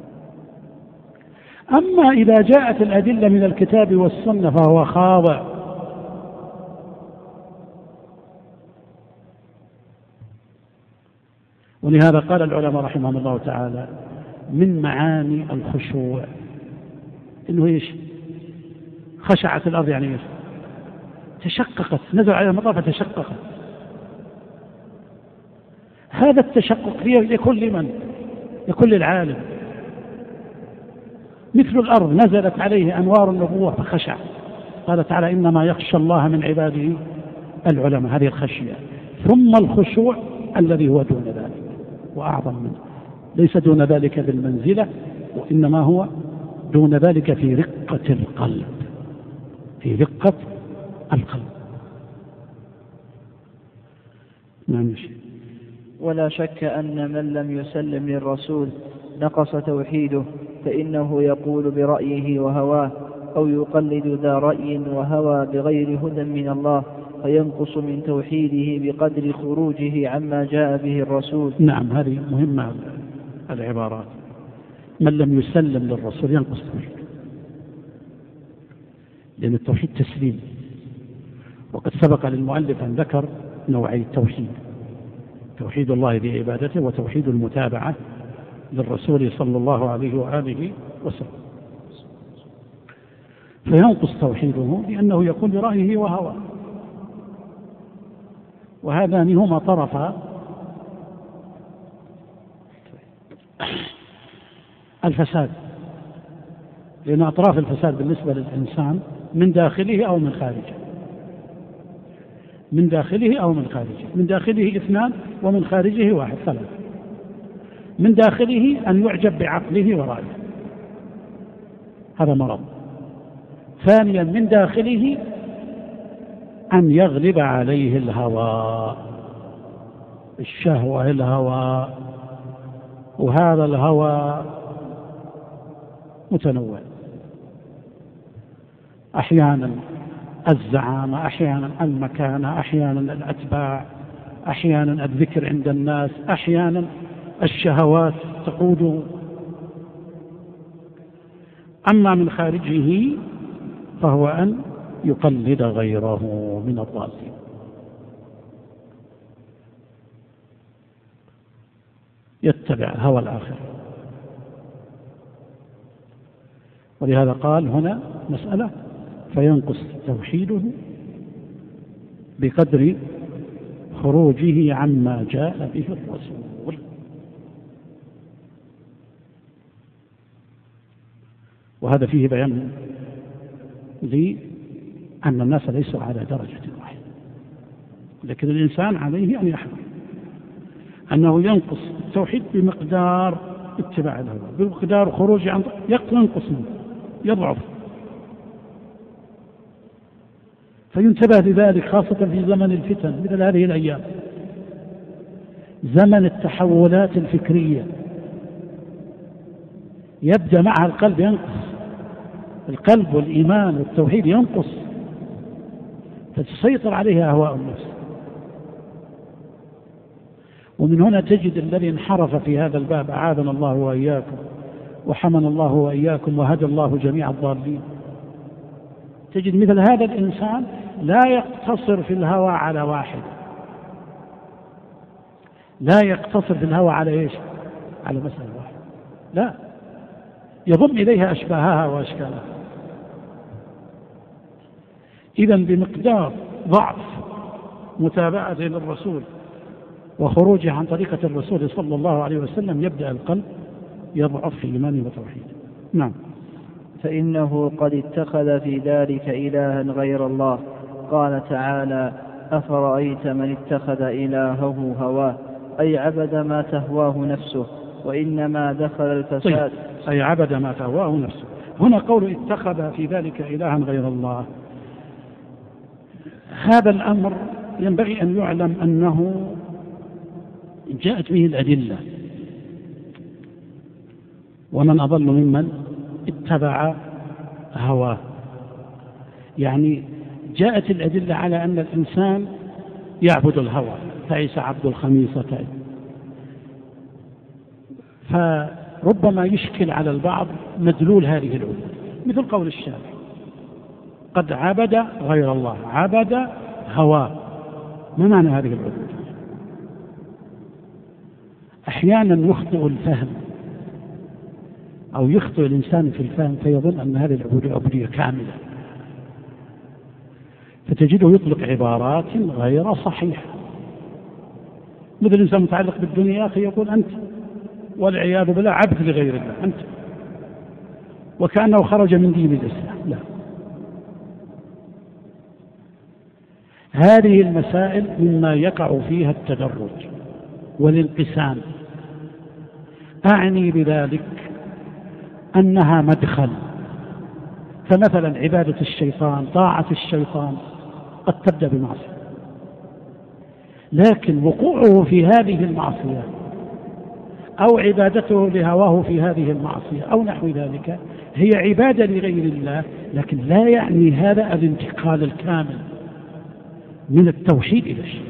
أما إذا جاءت الأدلة من الكتاب والسنة فهو خاضع. ولهذا قال العلماء رحمهم الله تعالى: من معاني الخشوع إنه إيش؟ خشعت الأرض، يعني إيش؟ تشققت، نزل عليها المطر فتشققت. هذا التشقق لكل من؟ لكل العالم. مثل الأرض نزلت عليه أنوار النبوة فخشع. قال تعالى: إنما يخشى الله من عباده العلماء، هذه الخشية. ثم الخشوع الذي هو دون ذلك وأعظم منه، ليس دون ذلك بالمنزلة، وإنما هو دون ذلك في رقة القلب، في رقة القلب. نعم. ولا شك أن من لم يسلم للرسول نقص توحيده، فإنه يقول برأيه وهواه، أو يقلد ذا رأي وهوى بغير هدى من الله، فينقص من توحيده بقدر خروجه عما جاء به الرسول. نعم، هذه مهمة العبارات. من لم يسلم للرسول ينقص توحيده، لأن التوحيد تسليم. وقد سبق للمؤلف أن ذكر نوعي التوحيد: توحيد الله بعبادته، وتوحيد المتابعة للرسول صلى الله عليه وآله وسلم. فينقص توحيده لأنه يكون برأيه وهوى، وهذان هما طرفا الفساد، لأن أطراف الفساد بالنسبة للإنسان من داخله أو من خارجه، من داخله أو من خارجه. من داخله 2 ومن خارجه 1، 3. من داخله أن يعجب بعقله ورأيه، هذا مرض. ثانيا من داخله أن يغلب عليه الهوى، الشهوة، الهوى، وهذا الهوى متنوع، أحيانا الزعامة، أحيانا المكانة، أحيانا الأتباع، أحيانا الذكر عند الناس، أحيانا الشهوات تقوده. أما من خارجه فهو أن يقلد غيره من الضالين. يتبع هوى الآخر. ولهذا قال هنا مسألة: فينقص توحيده بقدر خروجه عما جاء به الرسول. وهذا فيه بيان لأن الناس ليسوا على درجة واحدة، لكن الإنسان عليه أن يحذر أنه ينقص التوحيد بمقدار اتباع الهوى، بمقدار خروج عن ينقص منه، يضعف. فينتبه لذلك خاصة في زمن الفتن مثل هذه الأيام، زمن التحولات الفكرية، يبدأ معها القلب ينقص، القلب والإيمان والتوحيد ينقص، فتسيطر عليها أهواء النفس. ومن هنا تجد الذي انحرف في هذا الباب أعاذنا الله وإياكم وحمنا الله وإياكم وهدى الله جميع الضالين، تجد مثل هذا الإنسان لا يقتصر في الهوى على واحد، لا يقتصر في الهوى على إيش؟ على مسألة واحدة، لا، يضم إليها أشباهها وأشكالها. إذن بمقدار ضعف متابعته للرسول وخروجه عن طريقة الرسول صلى الله عليه وسلم يبدأ القلب يضعف في إيمانه وتوحيده. نعم. فإنه قد اتخذ في ذلك إلها غير الله. قال تعالى: أفرأيت من اتخذ إلهه هواه، أي عبد ما تهواه نفسه، وإنما دخل الفساد. أي عبد ما تهواه نفسه. هنا قول اتخذ في ذلك إلها غير الله، هذا الأمر ينبغي أن يعلم أنه جاءت به الأدلة، ومن أضل ممن اتبع هواه. يعني جاءت الأدلة على أن الإنسان يعبد الهوى، تعيس عبد الخميصتين. فربما يشكل على البعض مدلول هذه العبودية، مثل قول الشارع: قد عبد غير الله، عبد هواه. ما معنى هذه العبودية؟ أحيانا يخطئ الفهم أو يخطئ الإنسان في الفهم فيظن أن هذه العبودية عبودية كاملة، فتجده يطلق عبارات غير صحيحة. مثل الإنسان متعلق بالدنيا أخي يقول أنت والعياذ بالله عبد لغير الله أنت، وكأنه خرج من دين الإسلام. لا، هذه المسائل مما يقع فيها التدرج والانقسام. أعني بذلك أنها مدخل. فمثلا عبادة الشيطان، طاعة الشيطان قد تبدأ بمعصية، لكن وقوعه في هذه المعصية أو عبادته لهواه في هذه المعصية أو نحو ذلك هي عبادة لغير الله، لكن لا يعني هذا الانتقال الكامل من التوحيد إلى الشرك.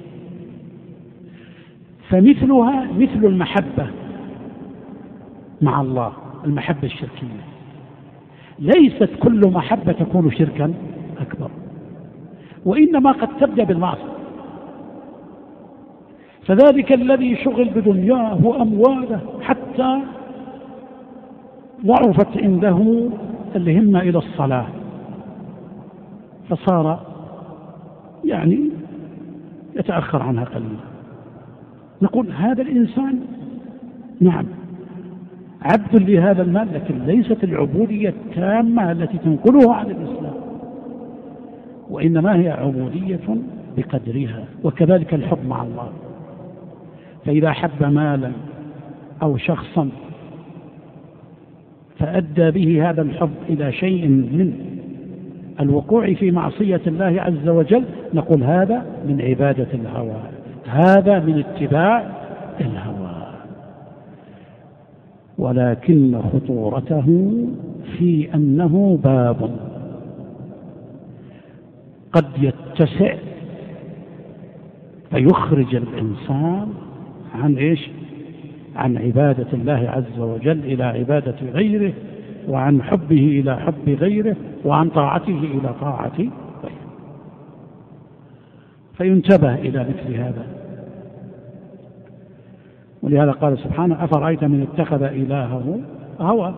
فمثلها مثل المحبة مع الله، المحبة الشركية، ليست كل محبة تكون شركا أكبر، وإنما قد تبدأ بالمعصية. فذلك الذي شغل بدنياه وأمواله حتى ضعفت عنده الهمة إلى الصلاة، فصار يعني يتأخر عنها قليلا، نقول هذا الإنسان نعم عبد لهذا المال، لكن ليست العبودية التامة التي تنقله عن الإسلام، وإنما هي عبودية بقدرها. وكذلك الحب مع الله، فإذا حب مالا أو شخصا فأدى به هذا الحب إلى شيء من الوقوع في معصية الله عز وجل، نقول هذا من عبادة الهوى، هذا من اتباع الهوى. ولكن خطورته في أنه باب قد يتسع فيخرج الإنسان عن إيش؟ عن عبادة الله عز وجل إلى عبادة غيره، وعن حبه إلى حب غيره، وعن طاعته إلى طاعة غيره. فينتبه إلى مثل هذا. ولهذا قال سبحانه: أفرأيت من اتخذ إلهه هوى،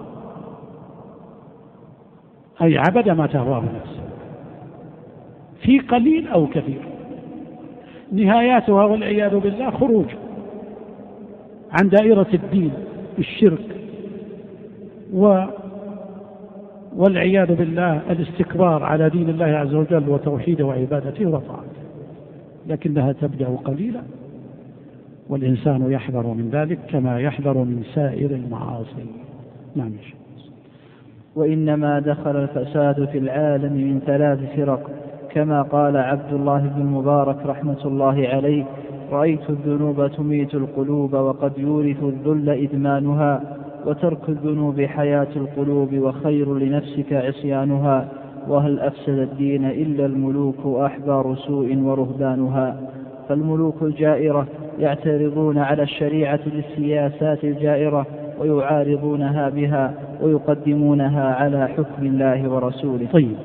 أي عبد ما تهواه نفسه في قليل أو كثير، نهاياتها والعياذ بالله خروج عن دائرة الدين بالشرك والعياذ بالله الاستكبار على دين الله عز وجل وتوحيده وعبادته وطاعته. لكنها تبدأ قليلا، والإنسان يحذر من ذلك كما يحذر من سائر المعاصي. نعم. وإنما دخل الفساد في العالم من 3 فرق، كما قال عبد الله بن المبارك رحمة الله عليه: رأيت الذنوب تميت القلوب وقد يورث الذل إدمانها، وترك الذنوب حياة القلوب وخير لنفسك عصيانها، وهل أفسد الدين إلا الملوك وأحبار سوء ورهبانها. فالملوك الجائرة يعترضون على الشريعة بالسياسات الجائرة ويعارضونها بها ويقدمونها على حكم الله ورسوله. طيب،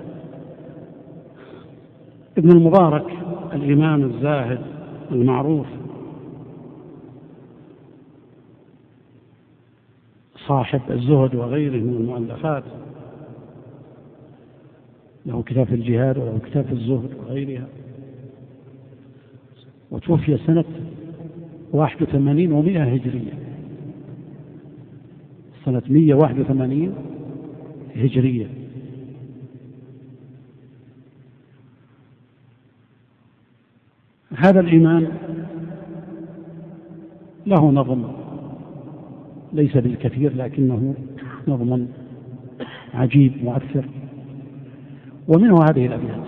ابن المبارك الإمام الزاهد المعروف صاحب الزهد وغيره من المؤلفات، له كتاب في الجهاد وله كتاب في الزهد وغيرها، وتوفي سنة 81 و100 هجرية، سنة 181 هجرية. هذا الإمام له نظم ليس بالكثير لكنه نظم عجيب مؤثر، ومنه هذه الأبيات،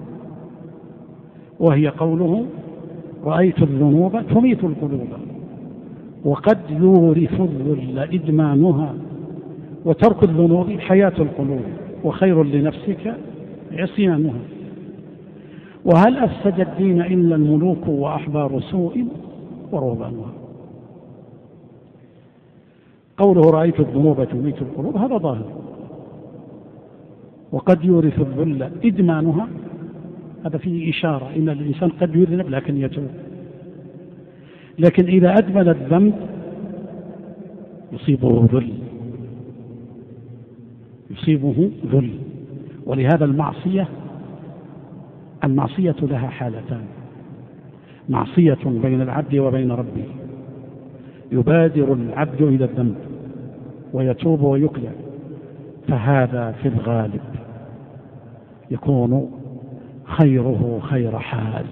وهي قوله: رأيت الذنوب تميت القلوب وقد يورث الذل إدمانها، وترك الذنوب حياة القلوب وخير لنفسك عصيانها، وهل أفسد الدين إلا الملوك وأحبار سوء ورهبانها. قوله رأيت الذنوب تميت القلوب هذا ظاهر، وقد يورث الذل إدمانها هذا فيه إشارة إن الإنسان قد يذنب لكن يتوب، لكن إذا أدمن الذنب يصيبه ذل. ولهذا المعصية لها حالتان: معصية بين العبد وبين ربه، يبادر العبد إلى الذنب ويتوب ويقلع، فهذا في الغالب يكون خيره خير حال،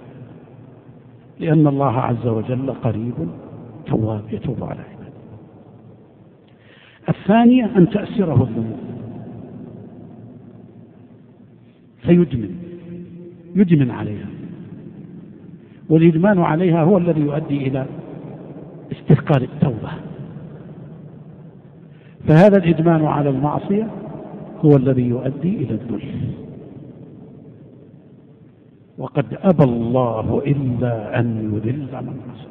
لأن الله عز وجل قريب تواب يتوب على عباده. الثانية أن تأسره الذنوب فيدمن عليها، والإدمان عليها هو الذي يؤدي إلى استثقال التوبة. فهذا الإدمان على المعصية هو الذي يؤدي إلى الذل، وقد أبى الله إلا أن يذل من عصى،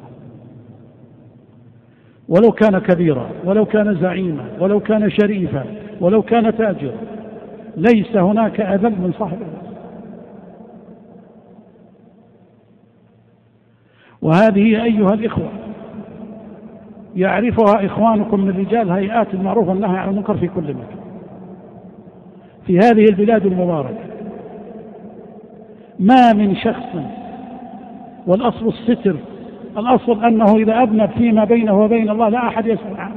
ولو كان كبيرا ولو كان زعيما ولو كان شريفا ولو كان تاجرا، ليس هناك أذل من صاحب الناس. وهذه أيها الإخوة يعرفها إخوانكم من رجال هيئات المعروف والنهي عن المنكر في كل مكان في هذه البلاد المباركة. ما من شخص، والأصل الستر، الأصل أنه إذا أذنب فيما بينه وبين الله لا أحد يسأل عنه،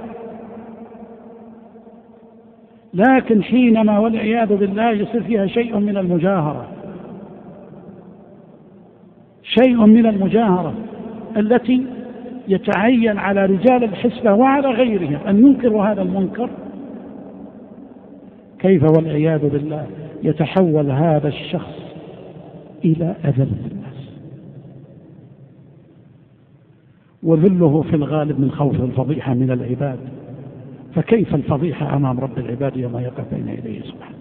لكن حينما والعياذ بالله يصير فيها شيء من المجاهرة التي يتعين على رجال الحسبة وعلى غيرهم أن ينكروا هذا المنكر، كيف والعياذ بالله يتحول هذا الشخص إلى أذل الناس، وذله في الغالب من خوف الفضيحة من العباد، فكيف الفضيحة أمام رب العباد يوم يقف بين يديه سبحانه.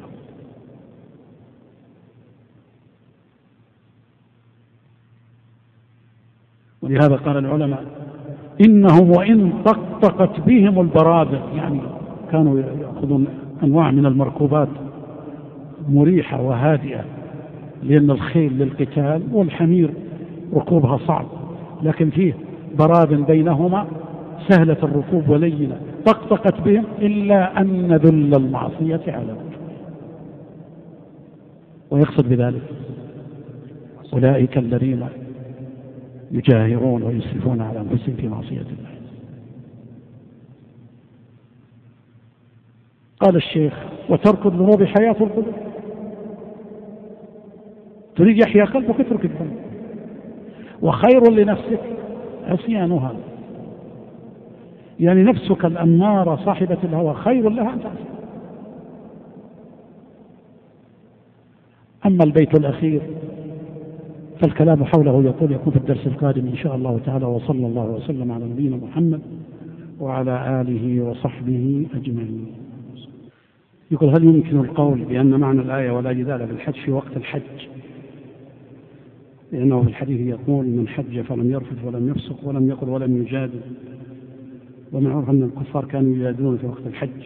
ولهذا قال العلماء: إنهم وإن طقطقت بهم البرادة، يعني كانوا يأخذون أنواع من المركوبات مريحة وهادئة، لأن الخيل للقتال والحمير ركوبها صعب، لكن فيه براد بينهما سهلة الركوب ولينة، طقطقت بهم إلا أن ذل المعصية على وجهه. ويقصد بذلك أولئك الذين يجاهرون ويسرفون على أنفسهم في معصية الله. قال الشيخ: وترك الذنوب حياة القلوب. تريد يحيا قلبك اترك الذنب، وخير لنفسك عصيانها. يعني نفسك الأمارة صاحبة الهوى خير لها أن تعصي. أما البيت الأخير فالكلام حوله يكون في الدرس القادم إن شاء الله تعالى. وصلى الله وسلم على نبينا محمد وعلى آله وصحبه أجمعين. يقول: هل يمكن القول بأن معنى الآية ولا جدال بالحج في وقت الحج؟ لأنه في الحديث يقول: من حج فلم يرفث ولم يفسق ولم يقل ولم يجادل، ومعروف أن الكفار كانوا يجادلون في وقت الحج،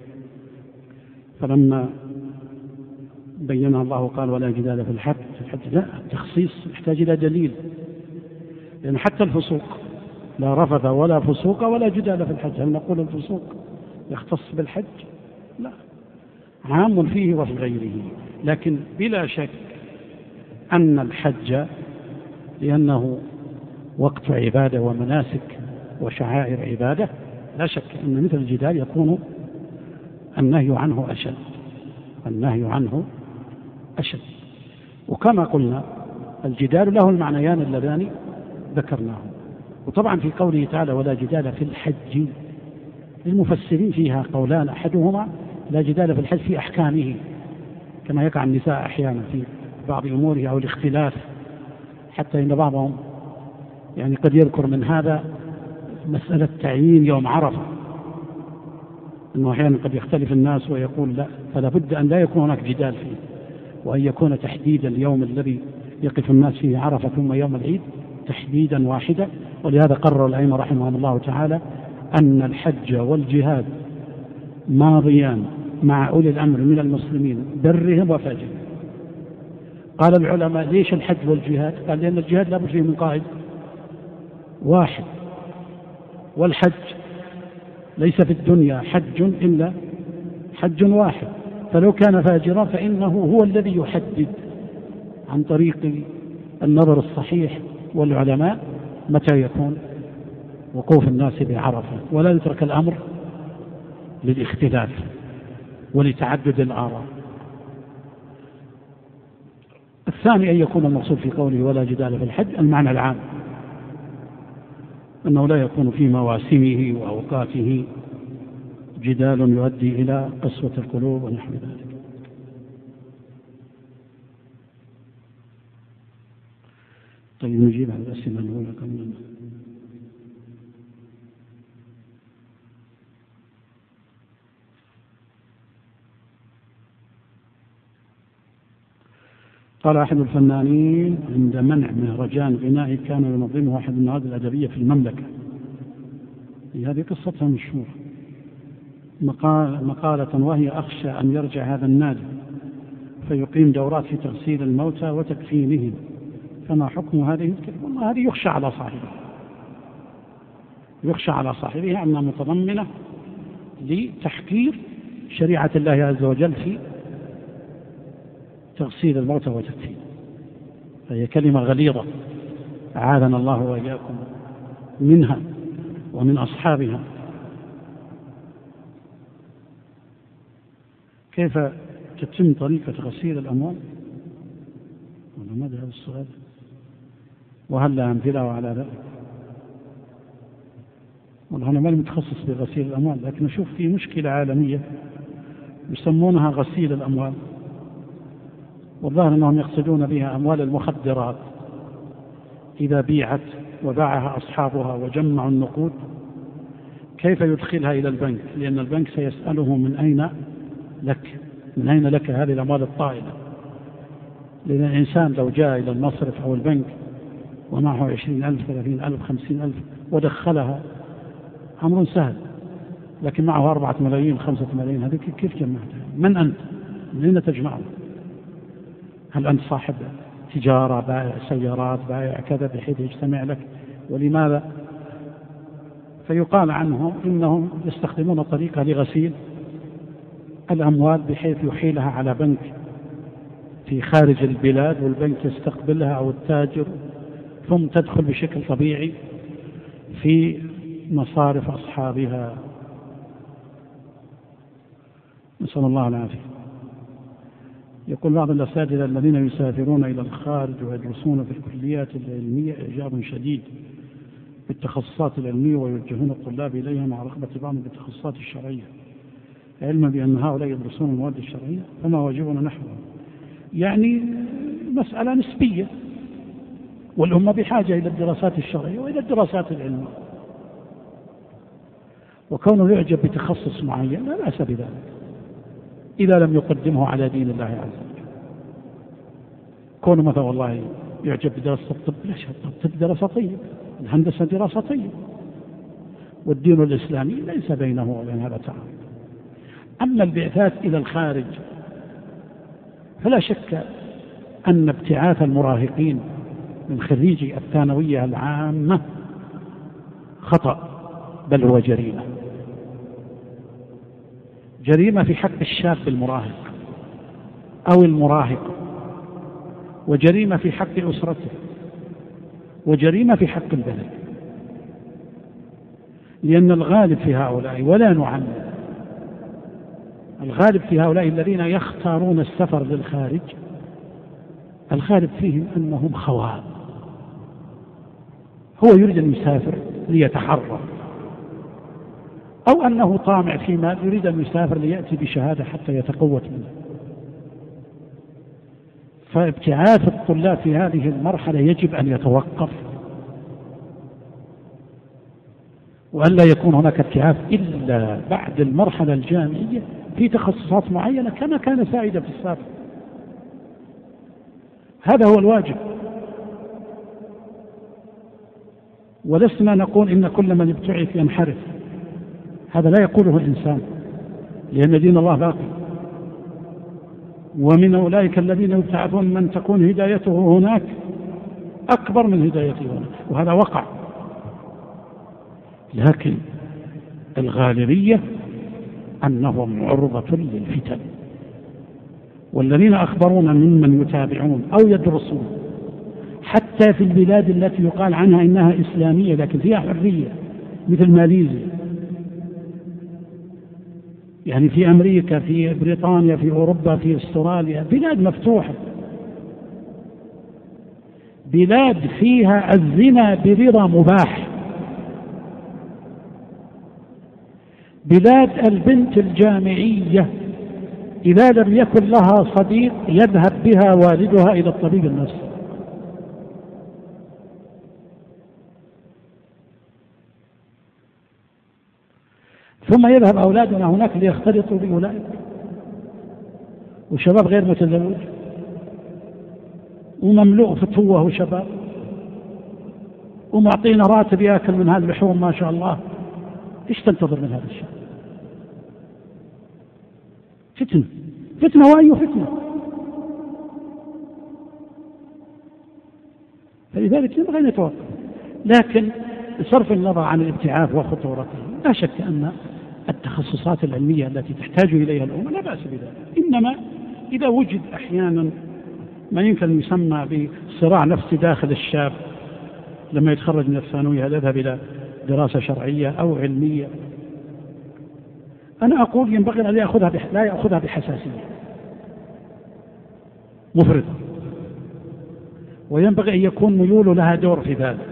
فلما بينها الله قال: ولا جدال في الحج. لا، التخصيص يحتاج إلى دليل، لأن حتى الفسوق لا رفث ولا فسوق ولا جدال في الحج. هل نقول الفسوق يختص بالحج؟ لا، عام فيه وفي غيره. لكن بلا شك أن الحج لأنه وقت عبادة ومناسك وشعائر عبادة، لا شك أن مثل الجدال يكون النهي عنه أشد. النهي عنه أشد. وكما قلنا الجدال له المعنيان اللذان ذكرناه. وطبعا في قوله تعالى: ولا جدال في الحج، للمفسرين فيها قولان: أحدهما لا جدال في الحج في أحكامه، كما يقع النساء أحيانا في بعض أموره أو الاختلاف، حتى إن بعضهم يعني قد يذكر من هذا مسألة تعيين يوم عرفة، أنه أحيانا قد يختلف الناس ويقول لا، فلا بد أن لا يكون هناك جدال فيه، وأن يكون تحديد اليوم الذي يقف الناس فيه عرفة ثم يوم العيد تحديدا واحدا. ولهذا قرر الأئمة رحمهم الله تعالى أن الحج والجهاد ماضيان مع أولي الأمر من المسلمين برهم وفاجرهم. قال العلماء: ليش الحج والجهاد؟ قال: لأن الجهاد لا بد فيه من قائد واحد، والحج ليس في الدنيا حج إلا حج واحد، فلو كان فاجرا فإنه هو الذي يحدد عن طريق النظر الصحيح والعلماء متى يكون وقوف الناس بعرفة، ولا يترك الأمر للاختلاف ولتعدد الآراء. الثاني أن يكون المقصود في قوله ولا جدال في الحج المعنى العام، أنه لا يكون في مواسمه وأوقاته جدال يؤدي إلى قسوة القلوب ونحو ذلك. طيب نجيب على الأسئلة الأولى قبل. قال أحد الفنانين: عند منع مهرجان غنائي كان ينظمه أحد النوادي الأدبية في المملكة. هذه قصتها مشهورة، مقالة وهي: أخشى أن يرجع هذا النادي فيقيم دورات في تغسيل الموتى وتكفينهم، فما حكم هذه الكلمة؟ هذه يخشى على صاحبها، يخشى على صاحبها أنها متضمنة لتحقير شريعة الله عز وجل في تغسيل الموتى وتكفين. فهي كلمة غليظة، أعاذنا الله وإياكم منها ومن أصحابها. كيف تتم طريقة غسيل الأموال؟ ماذا هذا السؤال؟ وهل لا أمثلة على ذلك؟ والله أنا ما متخصص بغسيل الأموال، لكن أشوف في مشكلة عالمية يسمونها غسيل الأموال، والظاهر أنهم يقصدون بها أموال المخدرات إذا بيعت وباعها أصحابها وجمعوا النقود، كيف يدخلها إلى البنك؟ لأن البنك سيسأله من أين لك هذه الأموال الطائلة. لأن الإنسان لو جاء إلى المصرف أو البنك ومعه 20,000 30,000 50,000 ودخلها أمر سهل، لكن معه 4 ملايين 5 ملايين، هذه كيف جمعتها؟ من أنت؟ من أين تجمعها؟ هل أنت صاحب تجارة، بائع سيارات، بائع كذا، بحيث يجتمع لك؟ ولماذا؟ فيقال عنه إنهم يستخدمون طريقة لغسيل الأموال بحيث يحيلها على بنك في خارج البلاد، والبنك يستقبلها أو التاجر، ثم تدخل بشكل طبيعي في مصارف أصحابها. نسأل الله العافية. يقول بعض الأساتذة الذين يسافرون إلى الخارج ويدرسون في الكليات العلمية إعجاب شديد بالتخصصات العلمية ويوجهون الطلاب إليها مع رغبة بعضهم بالتخصصات الشرعية، علما بأن هؤلاء يدرسون المواد الشرعية، فما واجبنا نحوهم؟ يعني مسألة نسبية، والأمة بحاجة إلى الدراسات الشرعية وإلى الدراسات العلمية، وكونه يعجب بتخصص معين لا بأس بذلك إذا لم يقدمه على دين الله عز وجل. كونه مثلا والله يعجب بدراسة الطب، لا شك الطب دراسة طيب، الهندسة دراسة طيب، والدين الإسلامي ليس بينه وبين هذا تعارض. أما البعثات إلى الخارج فلا شك أن ابتعاث المراهقين من خريجي الثانوية العامة خطأ، بل هو جريمة، جريمة في حق الشاب المراهق أو المراهق، وجريمة في حق أسرته، وجريمة في حق البلد، لأن الغالب في هؤلاء، ولا نعمم، الغالب في هؤلاء الذين يختارون السفر للخارج الغالب فيهم أنهم خوان، هو يريد أن يسافر ليتحرر، أو أنه طامع في مال يريد أن يسافر ليأتي بشهادة حتى يتقوت منه. فابتعاث الطلاب في هذه المرحلة يجب أن يتوقف، وألا يكون هناك ابتعاث إلا بعد المرحلة الجامعية في تخصصات معينة كما كان سائدا في السابق. هذا هو الواجب، ولسنا نقول إن كل من ابتعث ينحرف، هذا لا يقوله الإنسان، لأن دين الله باقي، ومن أولئك الذين يبتعثون من تكون هدايته هناك أكبر من هدايته هناك، وهذا وقع. لكن الغالبية أنهم عرضة للفتن، والذين أخبرونا ممن يتابعون أو يدرسون حتى في البلاد التي يقال عنها إنها إسلامية لكن فيها حرية، مثل ماليزيا، يعني في أمريكا، في بريطانيا، في أوروبا، في أستراليا، بلاد مفتوحة، بلاد فيها الزنا برضا مباح، بلاد البنت الجامعية إذا لم يكن لها صديق يذهب بها والدها إلى الطبيب النفسي، ثم يذهب أولادنا هناك ليختلطوا بأولئك، وشباب غير متزوج ومملوء فتوه وشباب، ومعطينا راتب يأكل من هذه اللحوم ما شاء الله. إيش تنتظر من هذا الشيء؟ فتنة، فتنة وأي فتنة. فلذلك ينبغي أن يتوقف، لكن بصرف النظر عن الابتعاث وخطورته لا شك أن التخصصات العلمية التي تحتاج إليها الأمة لا بأس بذلك، إنما إذا وجد أحيانا ما يمكن يسمى بصراع نفسي داخل الشاب لما يتخرج من الثانوية هل يذهب إلى دراسة شرعية أو علمية، أنا أقول ينبغي أن لا يأخذها بحساسية مفرطة، وينبغي أن يكون ميول لها دور في ذلك.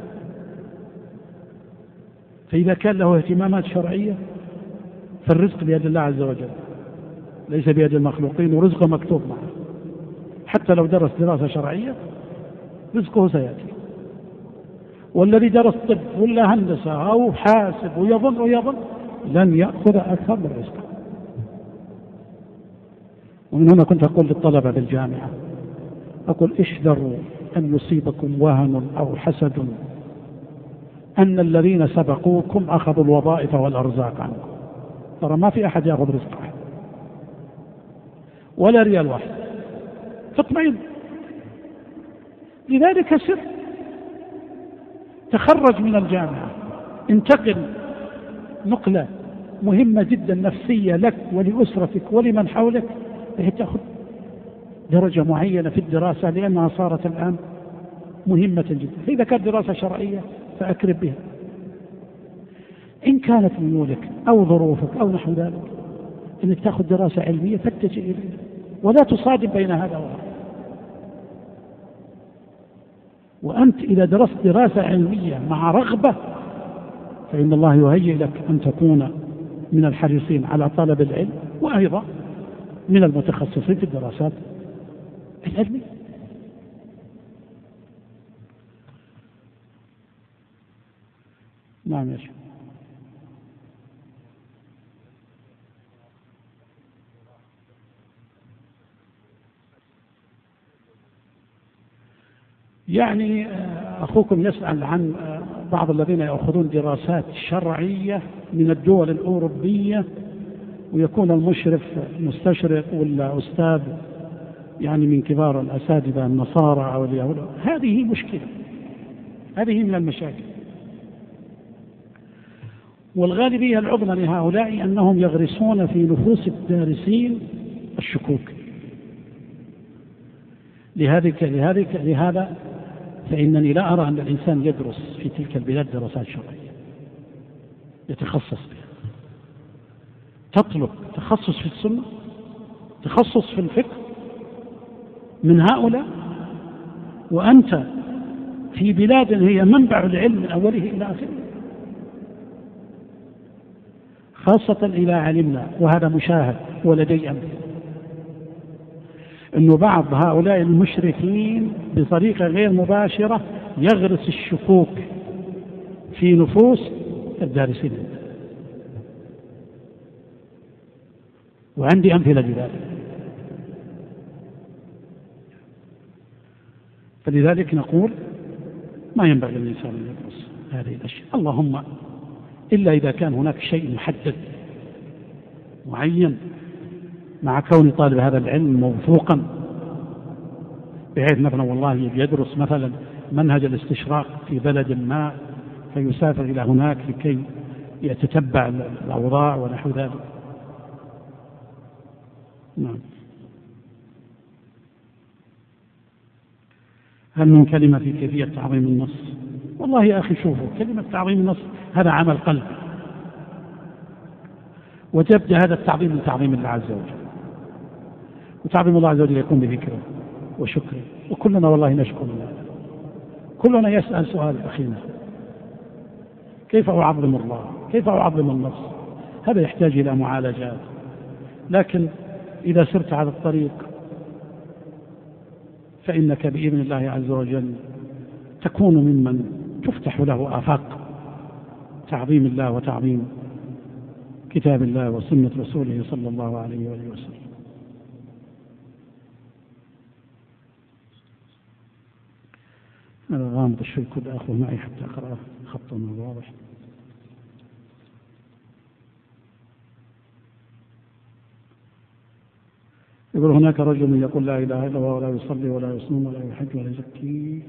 فإذا كان له اهتمامات شرعية فالرزق بيد الله عز وجل ليس بيد المخلوقين، ورزقه مكتوب معه، حتى لو درس دراسة شرعية رزقه سيأتي. والذي درس طب ولا هندسة أو حاسب ويظن لن يأخذ أكثر من رزقه. ومن هنا كنت أقول للطلبة بالجامعة، أقول احذروا أن يصيبكم وهن أو حسد أن الذين سبقوكم أخذوا الوظائف والأرزاق عنكم، ترى ما في أحد يأخذ رزق أحد ولا ريال واحد، فاطمئن. لذلك سر تخرج من الجامعة، انتقل نقلة مهمة جدا نفسية لك ولأسرتك ولمن حولك، بحيث تأخذ درجة معينة في الدراسة لأنها صارت الآن مهمة جدا. فإذا كانت دراسة شرعية فأكرم بها، إن كانت ميولك أو ظروفك أو نحو ذلك أنك تأخذ دراسة علمية فاتجه إليها، ولا تصادم بين هذا وهذا. وأنت إذا درست دراسة علمية مع رغبة فإن الله يهيئ لك أن تكون من الحريصين على طلب العلم، وأيضا من المتخصصين في الدراسات العلمية. نعم يا شيخ. يعني أخوكم يسأل عن بعض الذين يأخذون دراسات شرعية من الدول الأوروبية، ويكون المشرف مستشرق ولا أستاذ يعني من كبار الأساتذة النصارى أو اليهود. هذه مشكلة، هذه من المشاكل. والغالبية العظمى لهؤلاء أنهم يغرسون في نفوس الدارسين الشكوك. لهذا فإنني لا أرى أن الإنسان يدرس في تلك البلاد دراسات شرعية يتخصص بها. تطلب تخصص في السنة، تخصص في الفقه من هؤلاء، وأنت في بلاد هي منبع العلم من أوله إلى آخره. خاصة إذا علمنا، وهذا مشاهد ولدي أمر، أن بعض هؤلاء المشرفين بطريقة غير مباشرة يغرس الشكوك في نفوس الدارسين، وعندي أمثلة لذلك. فلذلك نقول ما ينبغي للإنسان أن يدرس هذه الأشياء، اللهم إلا إذا كان هناك شيء محدد معين، مع كون طالب هذا العلم موثوقا، بحيث مثلا والله يدرس مثلا منهج الاستشراق في بلد ما، فيسافر إلى هناك لكي يتتبع الأوضاع ونحو ذلك. نعم. هل من كلمة في كيفية تعظيم النص؟ والله يا أخي شوفوا، كلمة تعظيم النص هذا عمل قلبي، وتبدأ هذا التعظيم من تعظيم الله عز وجل، وتعظيم الله عز وجل يكون بذكره وشكره. وكلنا والله نشكر الله، كلنا يسأل سؤال أخينا كيف أعظم الله، كيف أعظم النص. هذا يحتاج إلى معالجات، لكن إذا سرت على الطريق فإنك بإذن الله عز وجل تكون ممن تفتح له آفاق تعظيم الله وتعظيم كتاب الله وسنة رسوله صلى الله عليه وآله وسلم. هذا غامض الشيء، كنت أخذ معي حتى أقرأه خطا واضح. يقول هناك رجل يقول لا إله إلا الله ولا يصلي ولا يصوم ولا يحج ولا يزكي،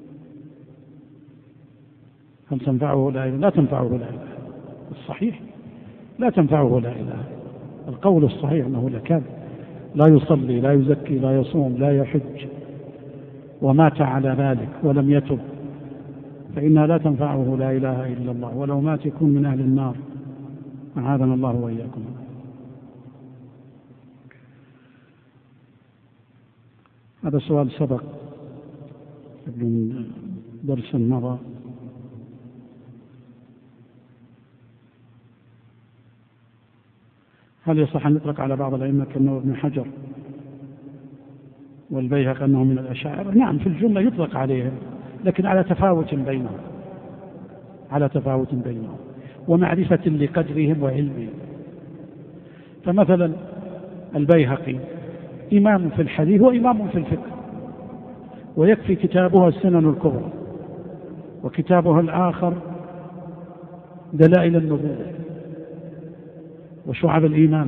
هل تنفعه لا إله؟ لا تنفعه لا إله. الصحيح لا تنفعه لا إله. القول الصحيح أنه لكاذب، لا يصلي لا يزكي لا يصوم لا يحج ومات على ذلك ولم يتب، فإنها لا تنفعه لا إله إلا الله، ولو مات يكون من أهل النار، أعاذنا الله وإياكم. هذا سؤال سبق قبل من درس مضى. هل يصح أن يطلق على بعض الأئمة كأنه ابن حجر والبيهقي أنه من الأشاعرة؟ نعم، في الجملة يطلق عليهم، لكن على تفاوت بينهم، على تفاوت بينهم ومعرفة لقدرهم وعلمهم. فمثلا البيهقي إمام في الحديث وإمام في الفقه، ويكفي كتابه السنن الكبرى، وكتابه الآخر دلائل النبوة وشعب الإيمان،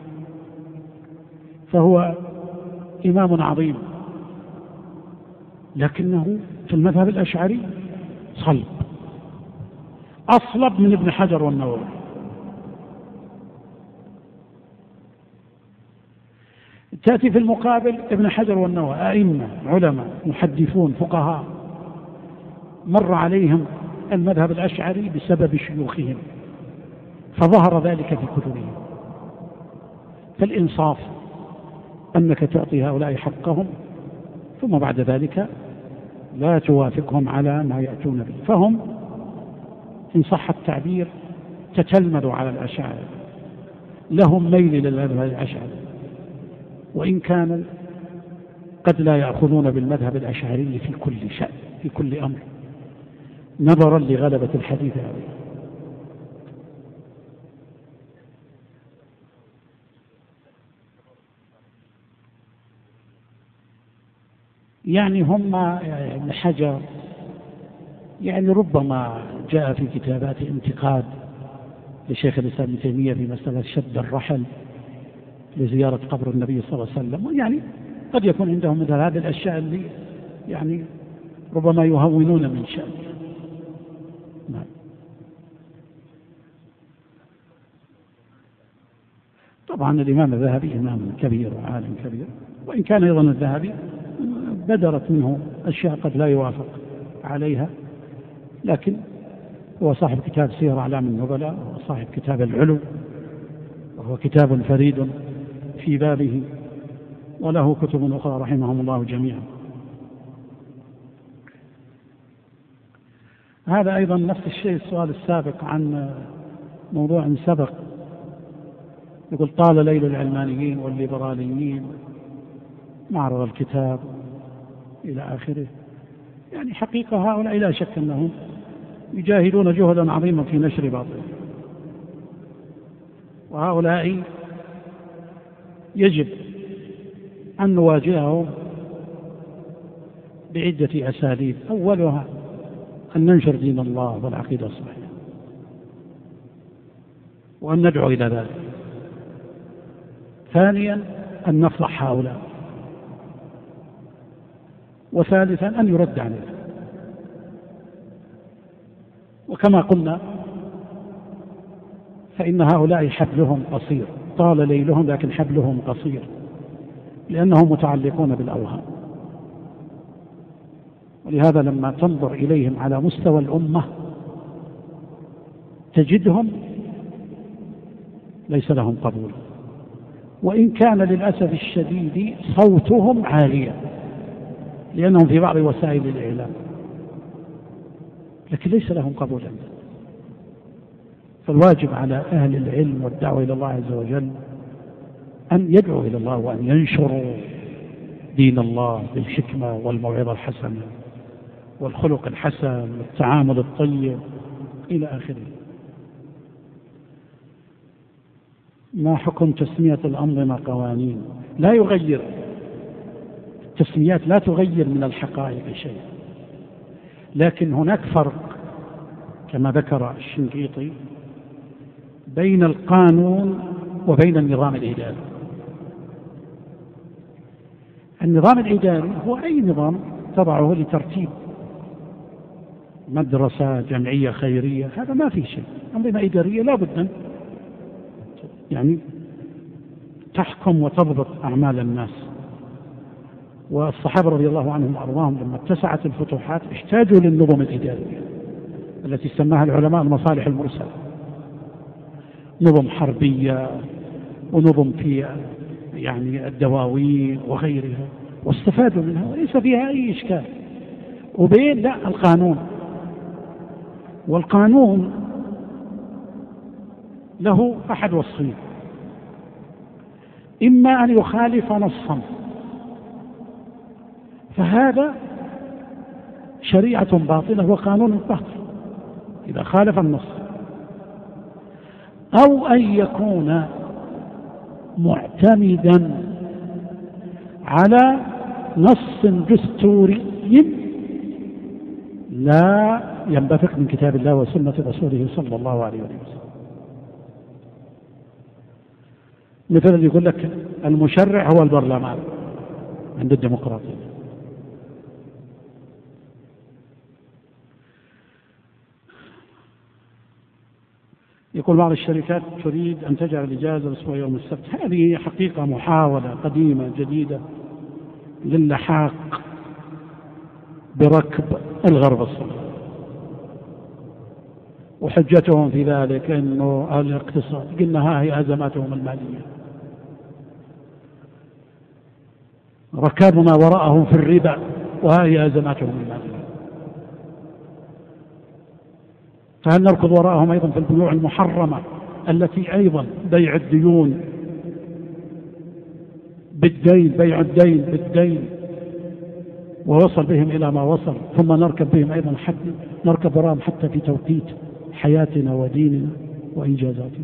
فهو إمام عظيم، لكنه في المذهب الأشعري صلب، أصلب من ابن حجر والنووي. تأتي في المقابل ابن حجر والنووي أئمة علماء محدثون فقهاء مر عليهم المذهب الأشعري بسبب شيوخهم، فظهر ذلك في كتبهم. فالإنصاف أنك تعطي هؤلاء حقهم ثم بعد ذلك لا توافقهم على ما يأتون به، فهم إن صح التعبير تتلمذوا على الأشاعرة، لهم ميل للمذهب الأشعري، وإن كان قد لا يأخذون بالمذهب الأشعري في كل شأن في كل أمر نظرا لغلبة الحديث عليه. يعني هم ابن حجر يعني ربما جاء في كتابات انتقاد لشيخ الإسلام ابن تيمية في مسألة شد الرحل لزيارة قبر النبي صلى الله عليه وسلم، يعني قد يكون عندهم مثل هذه الأشياء اللي يعني ربما يهونون من شأن. نعم. طبعا الإمام الذهبي إمام كبير وعالم كبير، وإن كان أيضا الذهبي بدرت منه أشياء قد لا يوافق عليها، لكن هو صاحب كتاب سير أعلام النبلاء، وصاحب كتاب العلو، وهو كتاب فريد في بابه، وله كتب أخرى رحمهم الله جميعا. هذا أيضا نفس الشيء السؤال السابق عن موضوع سبق، يقول طال ليل العلمانيين والليبراليين معرض الكتاب إلى آخره. يعني حقيقة هؤلاء لا شك أنهم يجاهدون جهدا عظيما في نشر باطل، وهؤلاء يجب أن نواجههم بعدة أساليب، أولها أن ننشر دين الله والعقيدة الصحيحة وأن ندعو إلى ذلك. ثانيا أن نفضح هؤلاء، وثالثا أن يرد عليهم. وكما قلنا فإن هؤلاء حبلهم قصير، طال ليلهم لكن حبلهم قصير، لأنهم متعلقون بالأوهام. ولهذا لما تنظر إليهم على مستوى الأمة تجدهم ليس لهم قبول، وإن كان للأسف الشديد صوتهم عاليا لأنهم في بعض وسائل الإعلام، لكن ليس لهم قبول عندنا. فالواجب على أهل العلم والدعوة إلى الله عز وجل أن يدعوا إلى الله وأن ينشروا دين الله بالحكمة والموعظة الحسنة والخلق الحسن والتعامل الطيب إلى آخره. ما حكم تسمية الأنظمة قوانين؟ لا يغير، التسميات لا تغير من الحقائق شيء، لكن هناك فرق كما ذكر الشنقيطي بين القانون وبين النظام الإداري. النظام الإداري هو أي نظام تضعه لترتيب مدرسة، جمعية خيرية، هذا ما في شيء. أنظمة إدارية لا بد أن يعني تحكم وتضبط أعمال الناس. والصحابة رضي الله عنهم وأرضاهم لما اتسعت الفتوحات احتاجوا للنظم الإدارية التي سماها العلماء المصالح المرسلة، نظم حربية ونظم في يعني الدواوين وغيرها، واستفادوا منها وليس فيها أي إشكال. وبين لا القانون، والقانون له أحد وصفين: إما أن يخالف نصا فهذا شريعة باطلة وقانون باطل إذا خالف النص، أو أن يكون معتمدا على نص دستوري لا ينبثق من كتاب الله وسنة رسوله صلى الله عليه وسلم. مثلا يقول لك المشرع هو البرلمان عند الديمقراطية. يقول بعض الشركات تريد أن تجعل الإجازة الأسبوع يوم السبت. هذه حقيقة محاولة قديمة جديدة للحاق بركب الغرب الصغير، وحجتهم في ذلك أنه أهل الاقتصاد قلنا ها هي أزماتهم المالية. ركبنا وراءهم في الربا وهذه أزماتهم المالية. فهل نركض وراءهم أيضا في البيوع المحرمة التي أيضا بيع الديون بالدين، بيع الدين بالدين، ووصل بهم إلى ما وصل، ثم نركب بهم أيضا حتى نركب وراءهم حتى في توقيت حياتنا وديننا وإنجازاتنا.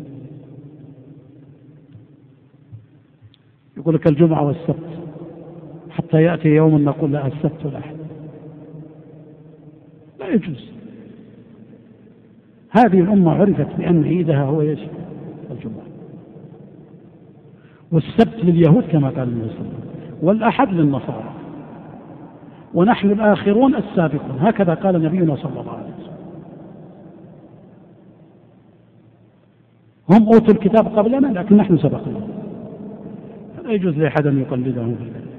يقول لك الجمعة والسبت، حتى يأتي يوم نقول لا السبت والأحد. لا يجوز. هذه الأمة عرفت بأن عيدها هو الجمعة، والسبت لليهود كما قال النبي صلى الله عليه وسلم، والأحد للنصارى، ونحن الآخرون السابقون، هكذا قال نبينا صلى الله عليه وسلم. هم أوتوا الكتاب قبلنا لكن نحن سبقنا، لا يجوز لأحد أن يقلدهم في ذلك.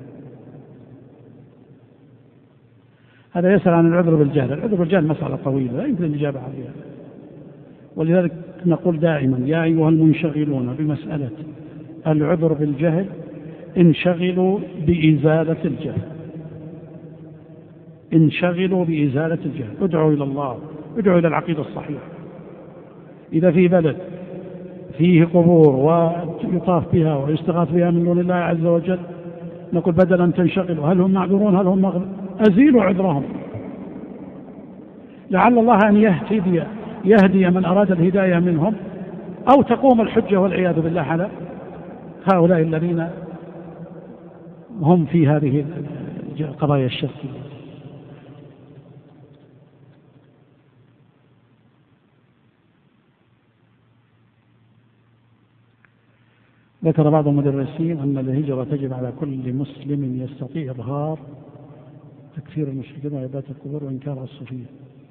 هذا يسأل عن العذر بالجهل. العذر بالجهل مسألة طويلة لا يمكن الإجابة عليها، ولذلك نقول دائما يا أيها المنشغلون بمسألة العذر بالجهل انشغلوا بإزالة الجهل، انشغلوا بإزالة الجهل، ادعوا إلى الله، ادعوا إلى العقيدة الصحيحة. إذا في بلد فيه قبور ويطاف بها ويستغاث بها من دون الله عز وجل، نقول بدل أن تنشغلوا هل هم معذورون هل هم مغفرون، أزيلوا عذرهم، لعل الله أن يهدي من أراد الهداية منهم، أو تقوم الحجة والعياذ بالله على هؤلاء الذين هم في هذه القضايا الشركية. ذكر بعض المدرسين أن الهجرة تجب على كل مسلم يستطيع إظهار تكفير المشركين وعبادة القبور وإنكار الصوفية،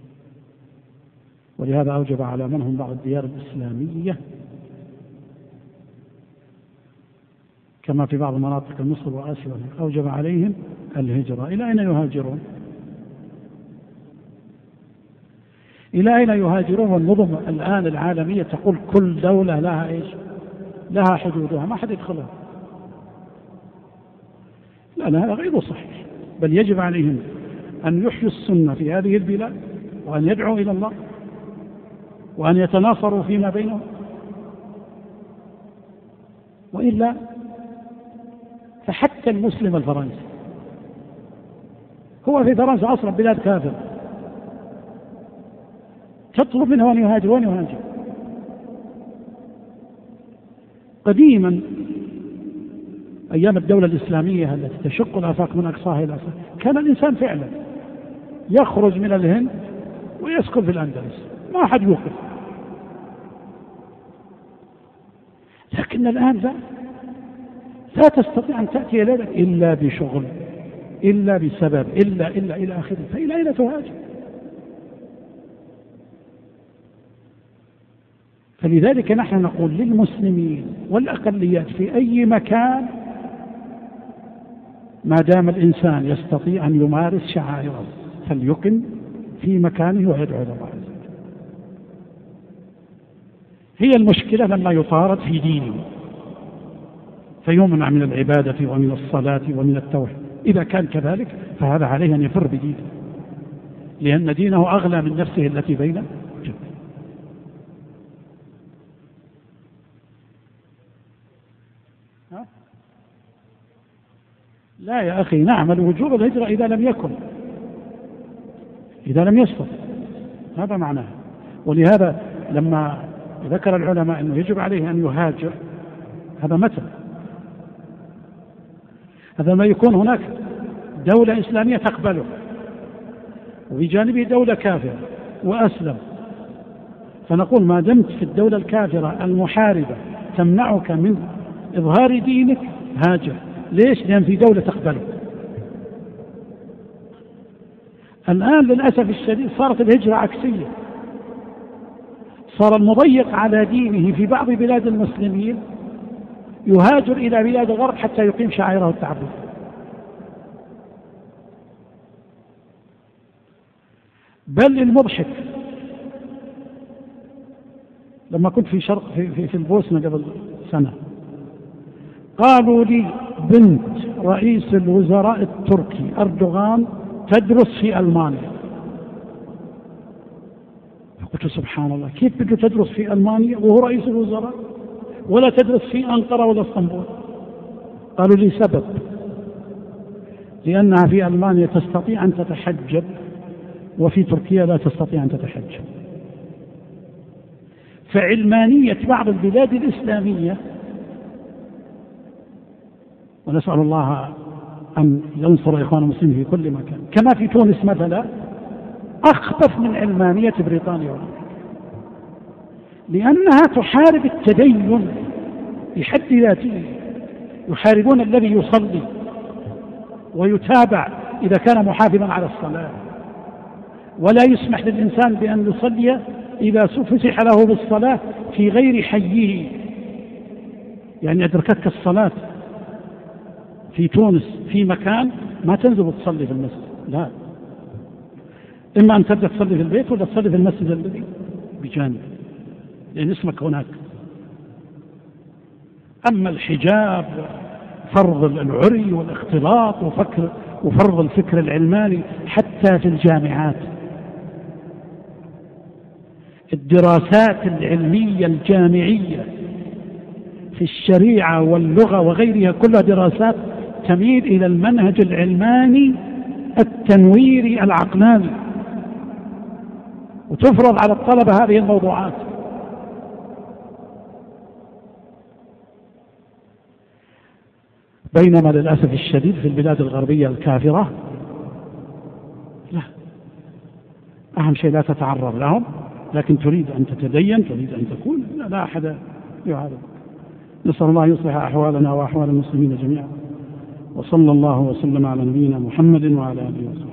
ولهذا أوجب على من هم بعض الديار الإسلامية كما في بعض مناطق مصر وآسيا أوجب عليهم الهجرة. إلى أين يهاجرون؟ إلى أين يهاجرون؟ والنظم الآن العالمية تقول كل دولة لها إيش؟ لها حدودها، ما حد يدخلها. لا هذا غير صحيح، بل يجب عليهم أن يحيوا السنة في هذه البلاد، وأن يدعوا إلى الله، وأن يتناصروا فيما بينهم، وإلا فحتى المسلم الفرنسي هو في فرنسا أصلا بلاد كافر، تطلب منه أن يهاجر وأن يهاجر. قديما أيام الدولة الإسلامية التي تشق الآفاق من أقصاها إلى أقصاها، كان الإنسان فعلا يخرج من الهند ويسكن في الأندلس، ما أحد يوقف. لكن الآن لا تستطيع أن تأتي إليك إلا بشغل، إلا بسبب، إلا إلى آخره، فإلى أين تهاجر؟ فلذلك نحن نقول للمسلمين والأقليات في أي مكان ما دام الإنسان يستطيع أن يمارس شعائره فليقم في مكانه ويدعو إلى الله عز وجل. هي المشكلة لما يطارد في دينه فيمنع من العبادة ومن الصلاة ومن التوحيد. إذا كان كذلك فهذا عليه أن يفر بدينه، لأن دينه أغلى من نفسه التي بين جنبه. لا يا أخي، نعمل وجوب الهجرة إذا لم يستطع، هذا معناه. ولهذا لما ذكر العلماء أنه يجب عليه أن يهاجر، هذا متى؟ هذا ما يكون هناك دولة إسلامية تقبله وبجانبه دولة كافرة وأسلم، فنقول ما دمت في الدولة الكافرة المحاربة تمنعك من إظهار دينك هاجر. ليش؟ لأن في دولة تقبله. الآن للأسف الشديد صارت الهجرة عكسية، صار المضيق على دينه في بعض بلاد المسلمين يهاجر إلى بلاد الغرب حتى يقيم شعائره التعبد. بل المضحك لما كنت في شرق في البوسنة قبل سنة، قالوا لي بنت رئيس الوزراء التركي أردوغان تدرس في ألمانيا. قلت سبحان الله، كيف بده تدرس في ألمانيا وهو رئيس الوزراء، ولا تدرس في أنقرة ولا اسطنبول؟ قالوا لي سبب، لأنها في ألمانيا تستطيع أن تتحجب وفي تركيا لا تستطيع أن تتحجب. فعلمانية بعض البلاد الإسلامية، ونسأل الله أن ينصر إخوان المسلمين في كل مكان، كما في تونس مثلا، أخبث من علمانية بريطانيا، لأنها تحارب التدين بحد ذاته. يحاربون الذي يصلي ويتابع إذا كان محافظا على الصلاة، ولا يسمح للإنسان بأن يصلي إذا فسح له بالصلاة في غير حيه. يعني أدركتك الصلاة في تونس في مكان، ما تنزل وتصلي في المسجد، لا، إما أن تبدأ تصلي في البيت ولا تصلي في المسجد الذي بجانب، لأن اسمك هناك. أما الحجاب وفرض العري والاختلاط وفرض الفكر العلماني حتى في الجامعات، الدراسات العلمية الجامعية في الشريعة واللغة وغيرها كلها دراسات تميل إلى المنهج العلماني التنويري العقلاني، وتفرض على الطلبة هذه الموضوعات. بينما للأسف الشديد في البلاد الغربية الكافرة لا، أهم شيء لا تتعرض لهم، لكن تريد أن تتدين، تريد أن تكون، لا أحد يعارض. نسأل الله يصلح أحوالنا وأحوال المسلمين جميعا، وصلى الله وسلم على نبينا محمد وعلى آله وصحبه.